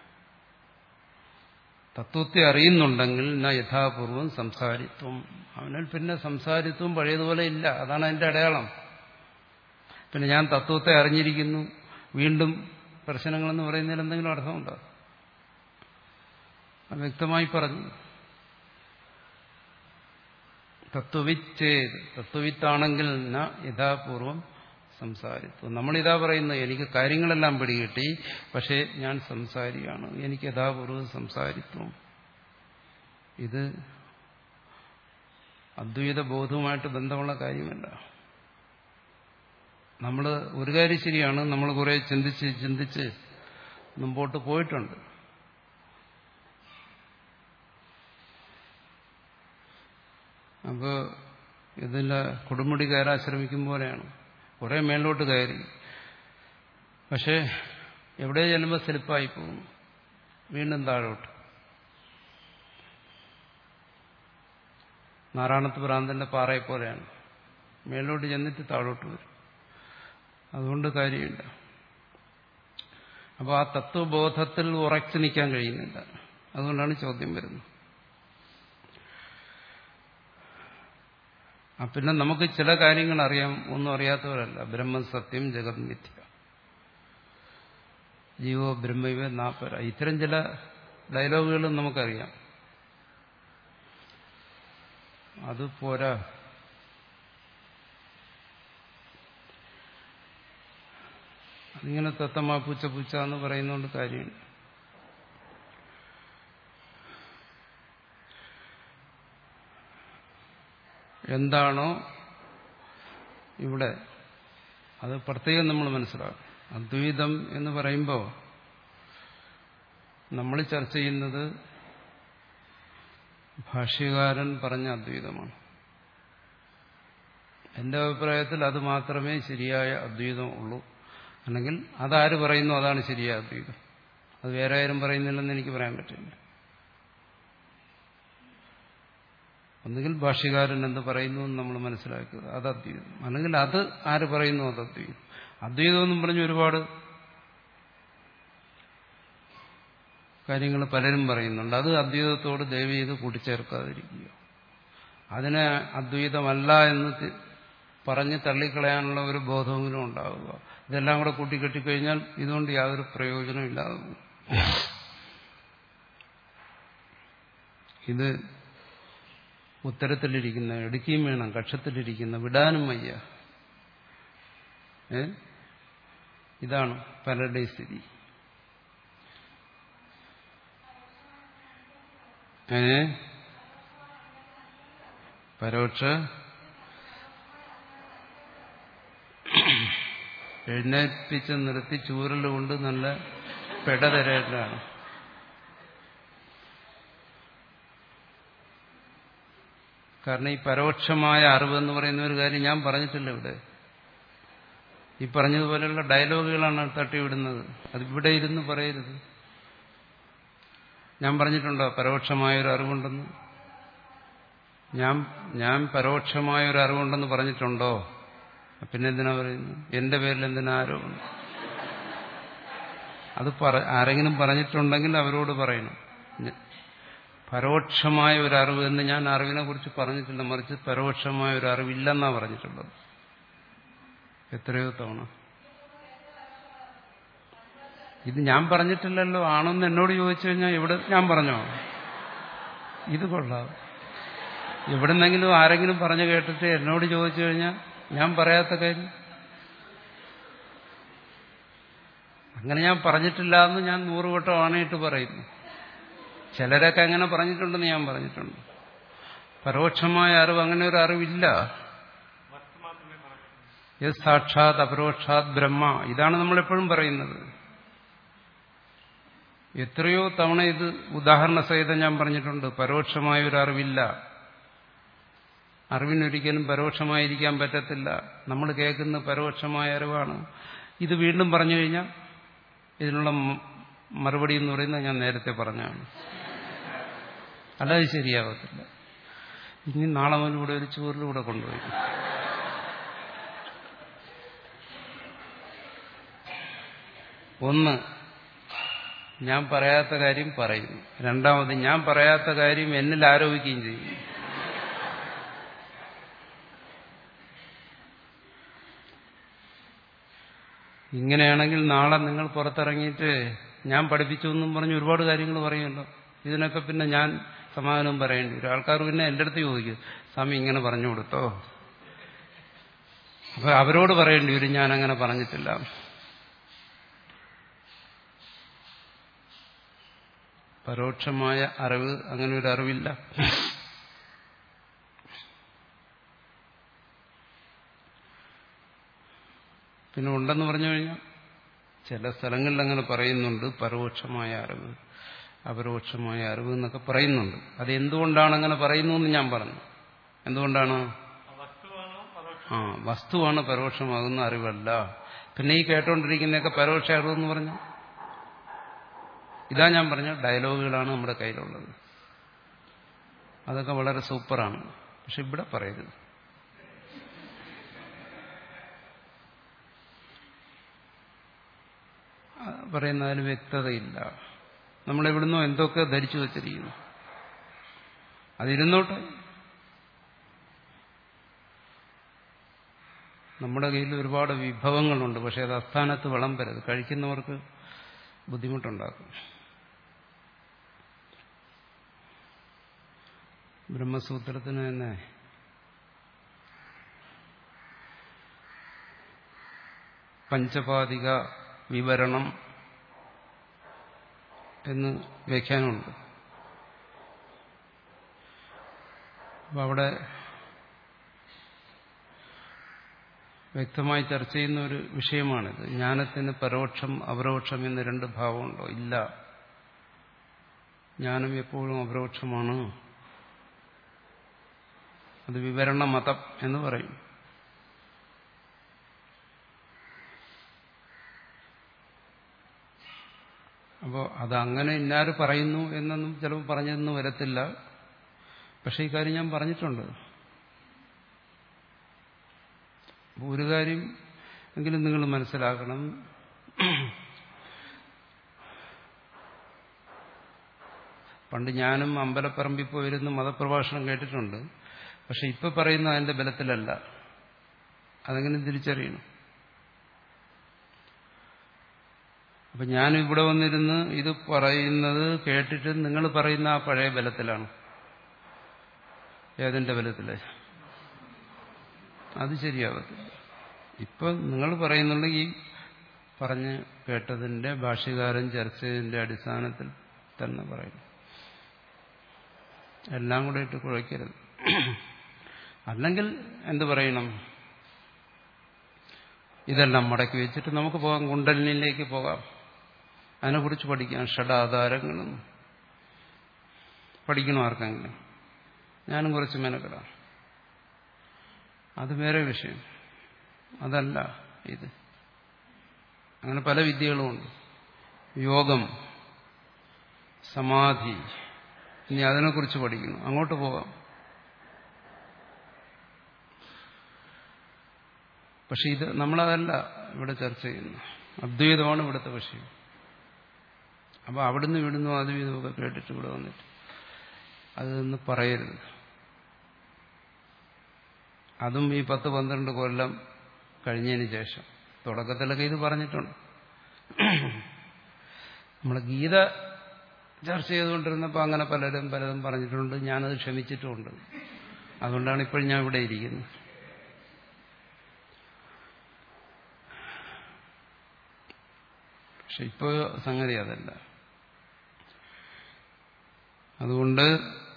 തത്വത്തെ അറിയുന്നുണ്ടെങ്കിൽ ന യഥാപൂർവം സംസാരിത്വം, അവനിൽ പിന്നെ സംസാരിത്വം പഴയതുപോലെ ഇല്ല. അതാണ് അതിന്റെ അടയാളം. പിന്നെ ഞാൻ തത്വത്തെ അറിഞ്ഞിരിക്കുന്നു വീണ്ടും പ്രശ്നങ്ങളെന്ന് പറയുന്നതിൽ എന്തെങ്കിലും അർത്ഥമുണ്ടോ? അത് വ്യക്തമായി പറഞ്ഞു. തത്വവിച്ചേത്, തത്വവിത്താണെങ്കിൽ ന യഥാപൂർവം സംസാരിത്വം. നമ്മളിതാ പറയുന്നത്, എനിക്ക് കാര്യങ്ങളെല്ലാം പിടികിട്ടി പക്ഷേ ഞാൻ സംസാരിയാണ്, എനിക്ക് യഥാപൂർവം സംസാരിത്വം. ഇത് അദ്വൈത ബോധവുമായിട്ട് ബന്ധമുള്ള കാര്യമല്ല. നമ്മൾ ഒരു കാര്യം ശരിയാണ്, നമ്മൾ കുറെ ചിന്തിച്ച് ചിന്തിച്ച് മുമ്പോട്ട് പോയിട്ടുണ്ട്. അപ്പോൾ ഇതിൻ്റെ കൊടുമുടി കയറാൻ ശ്രമിക്കും പോലെയാണ്. കുറെ മേലോട്ട് കയറി, പക്ഷേ എവിടെ ചെല്ലുമ്പോൾ സ്ലിപ്പായി പോകുന്നു, വീണ്ടും താഴോട്ട്. നാരായണത്ത് ഭ്രാന്തന്റെ പാറയെ പോലെയാണ്, മേലോട്ട് ചെന്നിട്ട് താഴോട്ട് വരും. അതുകൊണ്ട് കാര്യമില്ല. അപ്പോൾ ആ തത്വബോധത്തിൽ ഉറച്ചു നിൽക്കാൻ കഴിയുന്നില്ല. അതുകൊണ്ടാണ് ചോദ്യം വരുന്നത്. ആ പിന്നെ നമുക്ക് ചില കാര്യങ്ങൾ അറിയാം, ഒന്നും അറിയാത്തവരല്ല. ബ്രഹ്മം സത്യം, ജഗത് മിഥ്യ, ജീവോ ബ്രഹ്മവേ നാപ്പര, ഇത്തരം ചില ഡയലോഗുകളും നമുക്കറിയാം. അത് പോരാ. അതിങ്ങനെ തത്തമ്മ പൂച്ച പൂച്ച എന്ന് പറയുന്നതുകൊണ്ട് കാര്യമുണ്ട്. എന്താണോ ഇവിടെ അത് പ്രത്യേകം നമ്മൾ മനസ്സിലാക്കും. അദ്വൈതം എന്ന് പറയുമ്പോൾ നമ്മൾ ചർച്ച ചെയ്യുന്നത് ഭാഷ്യകാരൻ പറഞ്ഞ അദ്വൈതമാണ്. എന്റെ അഭിപ്രായത്തിൽ അത് മാത്രമേ ശരിയായ അദ്വൈതം ഉള്ളൂ. അല്ലെങ്കിൽ അതാര് പറയുന്നു അതാണ് ശരിയായ അദ്വൈതം. അത് വേറെ ആരും പറയുന്നില്ലെന്ന് എനിക്ക് പറയാൻ പറ്റില്ല. ഒന്നുകിൽ ഭാഷ്യകാരൻ എന്ത് പറയുന്നു എന്ന് നമ്മൾ മനസ്സിലാക്കുക, അത് അദ്വൈതം. അല്ലെങ്കിൽ അത് ആര് പറയുന്നു അത് അദ്വൈതം. അദ്വൈതം എന്നും പറഞ്ഞ് ഒരുപാട് കാര്യങ്ങൾ പലരും പറയുന്നുണ്ട്. അത് അദ്വൈതത്തോട് ദയവ് ചെയ്ത് കൂട്ടിച്ചേർക്കാതിരിക്കുക. അതിനെ അദ്വൈതമല്ല എന്ന് പറഞ്ഞ് തള്ളിക്കളയാനുള്ള ഒരു ബോധമെങ്കിലും ഉണ്ടാവുക. ഇതെല്ലാം കൂടെ കൂട്ടിക്കെട്ടിക്കഴിഞ്ഞാൽ ഇതുകൊണ്ട് യാതൊരു പ്രയോജനവും ഇല്ലാതെ പോകും. ഇത് ഉത്തരത്തിലിരിക്കുന്ന, എടുക്കുകയും വേണം, കക്ഷത്തിലിരിക്കുന്ന, വിടാനും വയ്യ. ഏ ഇതാണ് പലരുടെയും സ്ഥിതി. ഏ പരോക്ഷ എഴുന്നേൽപ്പിച്ച് നിർത്തി ചൂരലുകൊണ്ട് നല്ല പെടതരേണ്ടതാണ്. കാരണം ഈ പരോക്ഷമായ അറിവെന്ന് പറയുന്ന ഒരു കാര്യം ഞാൻ പറഞ്ഞിട്ടില്ല ഇവിടെ. ഈ പറഞ്ഞതുപോലെയുള്ള ഡയലോഗുകളാണ് തട്ടിവിടുന്നത്. അതിവിടെ ഇരുന്ന് പറയരുത്. ഞാൻ പറഞ്ഞിട്ടുണ്ടോ പരോക്ഷമായൊരു അറിവുണ്ടെന്ന്? ഞാൻ ഞാൻ പരോക്ഷമായൊരു അറിവുണ്ടെന്ന് പറഞ്ഞിട്ടുണ്ടോ? പിന്നെ എന്തിനാ പറയുന്നത്? എന്റെ പേരിൽ എന്തിനാ ആരോപണം? അത് ആരെങ്കിലും പറഞ്ഞിട്ടുണ്ടെങ്കിൽ അവരോട് പറയണം. പരോക്ഷമായ ഒരു അറിവ് എന്ന് ഞാൻ അറിവിനെ കുറിച്ച് പറഞ്ഞിട്ടില്ല. മറിച്ച് പരോക്ഷമായ ഒരു അറിവില്ലെന്നാ പറഞ്ഞിട്ടുള്ളത് എത്രയോ തവണ. ഇത് ഞാൻ പറഞ്ഞിട്ടില്ലല്ലോ. ആണെന്ന് എന്നോട് ചോദിച്ചു കഴിഞ്ഞാൽ ഇവിടെ ഞാൻ പറഞ്ഞോ? ഇത് കൊള്ളാം. എവിടെന്നെങ്കിലും ആരെങ്കിലും പറഞ്ഞു കേട്ടിട്ട് എന്നോട് ചോദിച്ചു കഴിഞ്ഞാൽ ഞാൻ പറയാത്ത കാര്യം. അങ്ങനെ ഞാൻ പറഞ്ഞിട്ടില്ല എന്ന് ഞാൻ നൂറുവട്ടം ആണയിട്ട് പറയുന്നു. ചിലരൊക്കെ അങ്ങനെ പറഞ്ഞിട്ടുണ്ടെന്ന് ഞാൻ പറഞ്ഞിട്ടുണ്ട്. പരോക്ഷമായ അറിവ് അങ്ങനെ ഒരു അറിവില്ല. യത് സാക്ഷാത് അപരോക്ഷാത് ബ്രഹ്മ, ഇതാണ് നമ്മളെപ്പോഴും പറയുന്നത്. എത്രയോ തവണ ഇത് ഉദാഹരണ സഹിതം ഞാൻ പറഞ്ഞിട്ടുണ്ട്. പരോക്ഷമായ ഒരു അറിവില്ല. അറിവിനൊരിക്കലും പരോക്ഷമായിരിക്കാൻ പറ്റത്തില്ല. നമ്മൾ കേൾക്കുന്ന പരോക്ഷമായ അറിവാണ്. ഇത് വീണ്ടും പറഞ്ഞു കഴിഞ്ഞാൽ ഇതിനുള്ള മറുപടി എന്ന് പറയുന്നത് ഞാൻ നേരത്തെ പറഞ്ഞാണ്. അല്ലാതെ ശരിയാവത്തില്ല. ഇനി നാളെ മുതൽ ഇവിടെ ഒരു ചോറിലൂടെ കൊണ്ടുപോയി. ഒന്ന്, ഞാൻ പറയാത്ത കാര്യം പറയുന്നു. രണ്ടാമത്, ഞാൻ പറയാത്ത കാര്യം എന്നിൽ ആരോപിക്കുകയും ചെയ്യും. ഇങ്ങനെയാണെങ്കിൽ നാളെ നിങ്ങൾ പുറത്തിറങ്ങിയിട്ട് ഞാൻ പഠിപ്പിച്ചു എന്നും പറഞ്ഞ് ഒരുപാട് കാര്യങ്ങൾ പറയുമല്ലോ. ഇതിനൊക്കെ പിന്നെ ഞാൻ സമാധാനം പറയേണ്ടി വരും. ആൾക്കാർ പിന്നെ എൻ്റെ അടുത്ത് ചോദിക്കും, സ്വാമി ഇങ്ങനെ പറഞ്ഞു കൊടുത്തോ? അപ്പൊ അവരോട് പറയേണ്ടി വരും ഞാൻ അങ്ങനെ പറഞ്ഞിട്ടില്ല. പരോക്ഷമായ അറിവ്, അങ്ങനെ ഒരു അറിവില്ല. പിന്നെ ഉണ്ടെന്ന് പറഞ്ഞു കഴിഞ്ഞാൽ ചില സ്ഥലങ്ങളിൽ അങ്ങനെ പറയുന്നുണ്ട്. പരോക്ഷമായ അറിവ്, അപരോക്ഷമായ അറിവ് എന്നൊക്കെ പറയുന്നുണ്ട്. അത് എന്തുകൊണ്ടാണ് അങ്ങനെ പറയുന്നതെന്ന് ഞാൻ പറഞ്ഞു. എന്തുകൊണ്ടാണ്? ആ വസ്തുവാണ് പരോക്ഷമാകുന്ന അറിവല്ല. പിന്നെ ഈ കേട്ടോണ്ടിരിക്കുന്നതൊക്കെ പരോക്ഷ അറിവെന്ന് പറഞ്ഞു. ഇതാ ഞാൻ പറഞ്ഞ ഡയലോഗുകളാണ് നമ്മുടെ കയ്യിലുള്ളത്. അതൊക്കെ വളരെ സൂപ്പറാണ്. പക്ഷെ ഇവിടെ പറയരുത്. പറയുന്നതിന് വ്യക്തതയില്ല. നമ്മളെവിടുന്നോ എന്തൊക്കെ ധരിച്ചു വച്ചിരിക്കുന്നു. അതിരുന്നോട്ടെ. നമ്മുടെ കയ്യിൽ ഒരുപാട് വിഭവങ്ങളുണ്ട്. പക്ഷെ അത് അസ്ഥാനത്ത് വിളമ്പരുത്. കഴിക്കുന്നവർക്ക് ബുദ്ധിമുട്ടുണ്ടാക്കും. ബ്രഹ്മസൂത്രത്തിന് തന്നെ പഞ്ചപാദിക വിവരണം എന്ന് വ്യാഖ്യാനമുണ്ട്. അപ്പം അവിടെ വ്യക്തമായി ചർച്ച ചെയ്യുന്ന ഒരു വിഷയമാണിത്. ജ്ഞാനത്തിന് പരോക്ഷം അപരോക്ഷം എന്ന് രണ്ട് ഭാവമുണ്ടോ? ഇല്ല. ജ്ഞാനം എപ്പോഴും അപരോക്ഷമാണ്. അത് വിവരണ മതം എന്ന് പറയും. അപ്പോൾ അതങ്ങനെ ഇന്നാര് പറയുന്നു എന്നൊന്നും ചിലപ്പോൾ പറഞ്ഞെന്ന് വരത്തില്ല. പക്ഷെ ഈ കാര്യം ഞാൻ പറഞ്ഞിട്ടുണ്ട്. ഒരു കാര്യം എങ്കിലും നിങ്ങൾ മനസ്സിലാക്കണം. പണ്ട് ഞാനും അമ്പലപ്പറമ്പിൽ പോയിരുന്ന് മതപ്രഭാഷണം കേട്ടിട്ടുണ്ട്. പക്ഷെ ഇപ്പൊ പറയുന്ന അതിന്റെ ബലത്തിലല്ല. അതെങ്ങനെ തിരിച്ചറിയണം? അപ്പൊ ഞാൻ ഇവിടെ വന്നിരുന്ന് ഇത് പറയുന്നത് കേട്ടിട്ട് നിങ്ങൾ പറയുന്ന ആ പഴയ ബലത്തിലാണ്. ഏതിന്റെ ബലത്തില്? അത് ശരിയാവത്തില്ല. ഇപ്പൊ നിങ്ങൾ പറയുന്നുണ്ട് ഈ പറഞ്ഞ് കേട്ടതിന്റെ ഭാഷ്യകാരൻ ചർച്ച ചെയ്തതിന്റെ അടിസ്ഥാനത്തിൽ തന്നെ പറയുന്നു. എല്ലാം കൂടെ ഇട്ട് കുഴയ്ക്കരുത്. അല്ലെങ്കിൽ എന്ത് പറയണം? ഇതെല്ലാം മടക്കി വെച്ചിട്ട് നമുക്ക് പോകാം, കുണ്ടലിനിലേക്ക് പോകാം. അതിനെക്കുറിച്ച് പഠിക്കാം. ഷഡാധാരങ്ങളും പഠിക്കണം ആർക്കെങ്കിലും. ഞാനും കുറച്ച് മെനക്കെടാം. അത് വേറെ വിഷയം. അതല്ല ഇത്. അങ്ങനെ പല വിദ്യകളുമുണ്ട്. യോഗം, സമാധി, ഇനി അതിനെക്കുറിച്ച് പഠിക്കുന്നു. അങ്ങോട്ട് പോകാം. പക്ഷെ ഇത് നമ്മളതല്ല ഇവിടെ ചർച്ച ചെയ്യുന്നു. അദ്വൈതമാണ് ഇവിടുത്തെ വിഷയം. അപ്പൊ അവിടുന്ന് ഇവിടുന്ന് അദ്വൈതമൊക്കെ കേട്ടിട്ട് ഇവിടെ വന്നിട്ട് അതൊന്നും പറയരുത്. അതും ഈ പത്ത് പന്ത്രണ്ട് കൊല്ലം കഴിഞ്ഞതിന് ശേഷം. തുടക്കത്തിലൊക്കെ ഇത് പറഞ്ഞിട്ടുണ്ട്. നമ്മൾ ഗീത ചർച്ച ചെയ്തുകൊണ്ടിരുന്നപ്പോൾ അങ്ങനെ പലരും പലതും പറഞ്ഞിട്ടുണ്ട്. ഞാനത് ക്ഷമിച്ചിട്ടുമുണ്ട്. അതുകൊണ്ടാണ് ഇപ്പോഴും ഞാൻ ഇവിടെ ഇരിക്കുന്നത്. പക്ഷെ ഇപ്പോൾ സംഗതി അതല്ല. അതുകൊണ്ട്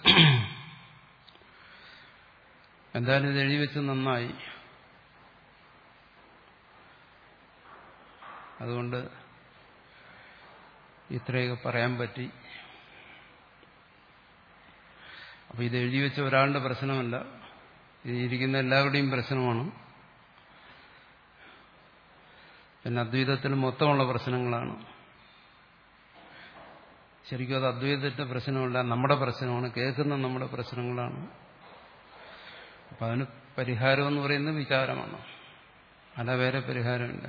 എന്തായാലും ഇത് എഴുതി വെച്ച് നന്നായി. അതുകൊണ്ട് ഇത്രയൊക്കെ പറയാൻ പറ്റി. അപ്പൊ ഇത് എഴുതി വെച്ച ഒരാളുടെ പ്രശ്നമല്ല, ഇത് ഇരിക്കുന്ന എല്ലാവരുടെയും പ്രശ്നമാണ്. പിന്നെ അദ്വൈതത്തിൽ മൊത്തമുള്ള പ്രശ്നങ്ങളാണ്. ശരിക്കും അത് അദ്വൈതത്തിന്റെ പ്രശ്നമല്ല, നമ്മുടെ പ്രശ്നമാണ്. കേൾക്കുന്ന നമ്മുടെ പ്രശ്നങ്ങളാണ്. അപ്പം അതിന് പരിഹാരം എന്ന് പറയുന്നത് വിചാരമാണ്. അല്ല വേറെ പരിഹാരമില്ല.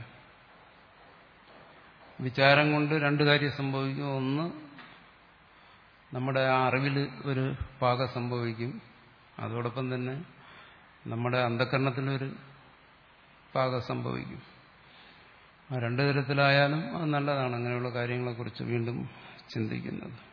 വിചാരം കൊണ്ട് രണ്ട് കാര്യം സംഭവിക്കും. ഒന്ന്, നമ്മുടെ ആ അറിവിൽ ഒരു പാകം സംഭവിക്കും. അതോടൊപ്പം തന്നെ നമ്മുടെ അന്ധകരണത്തിലൊരു പാകം സംഭവിക്കും. ആ രണ്ടു തരത്തിലായാലും അത് നല്ലതാണ് അങ്ങനെയുള്ള കാര്യങ്ങളെക്കുറിച്ച് വീണ്ടും ചിന്തിക്കുന്നത്.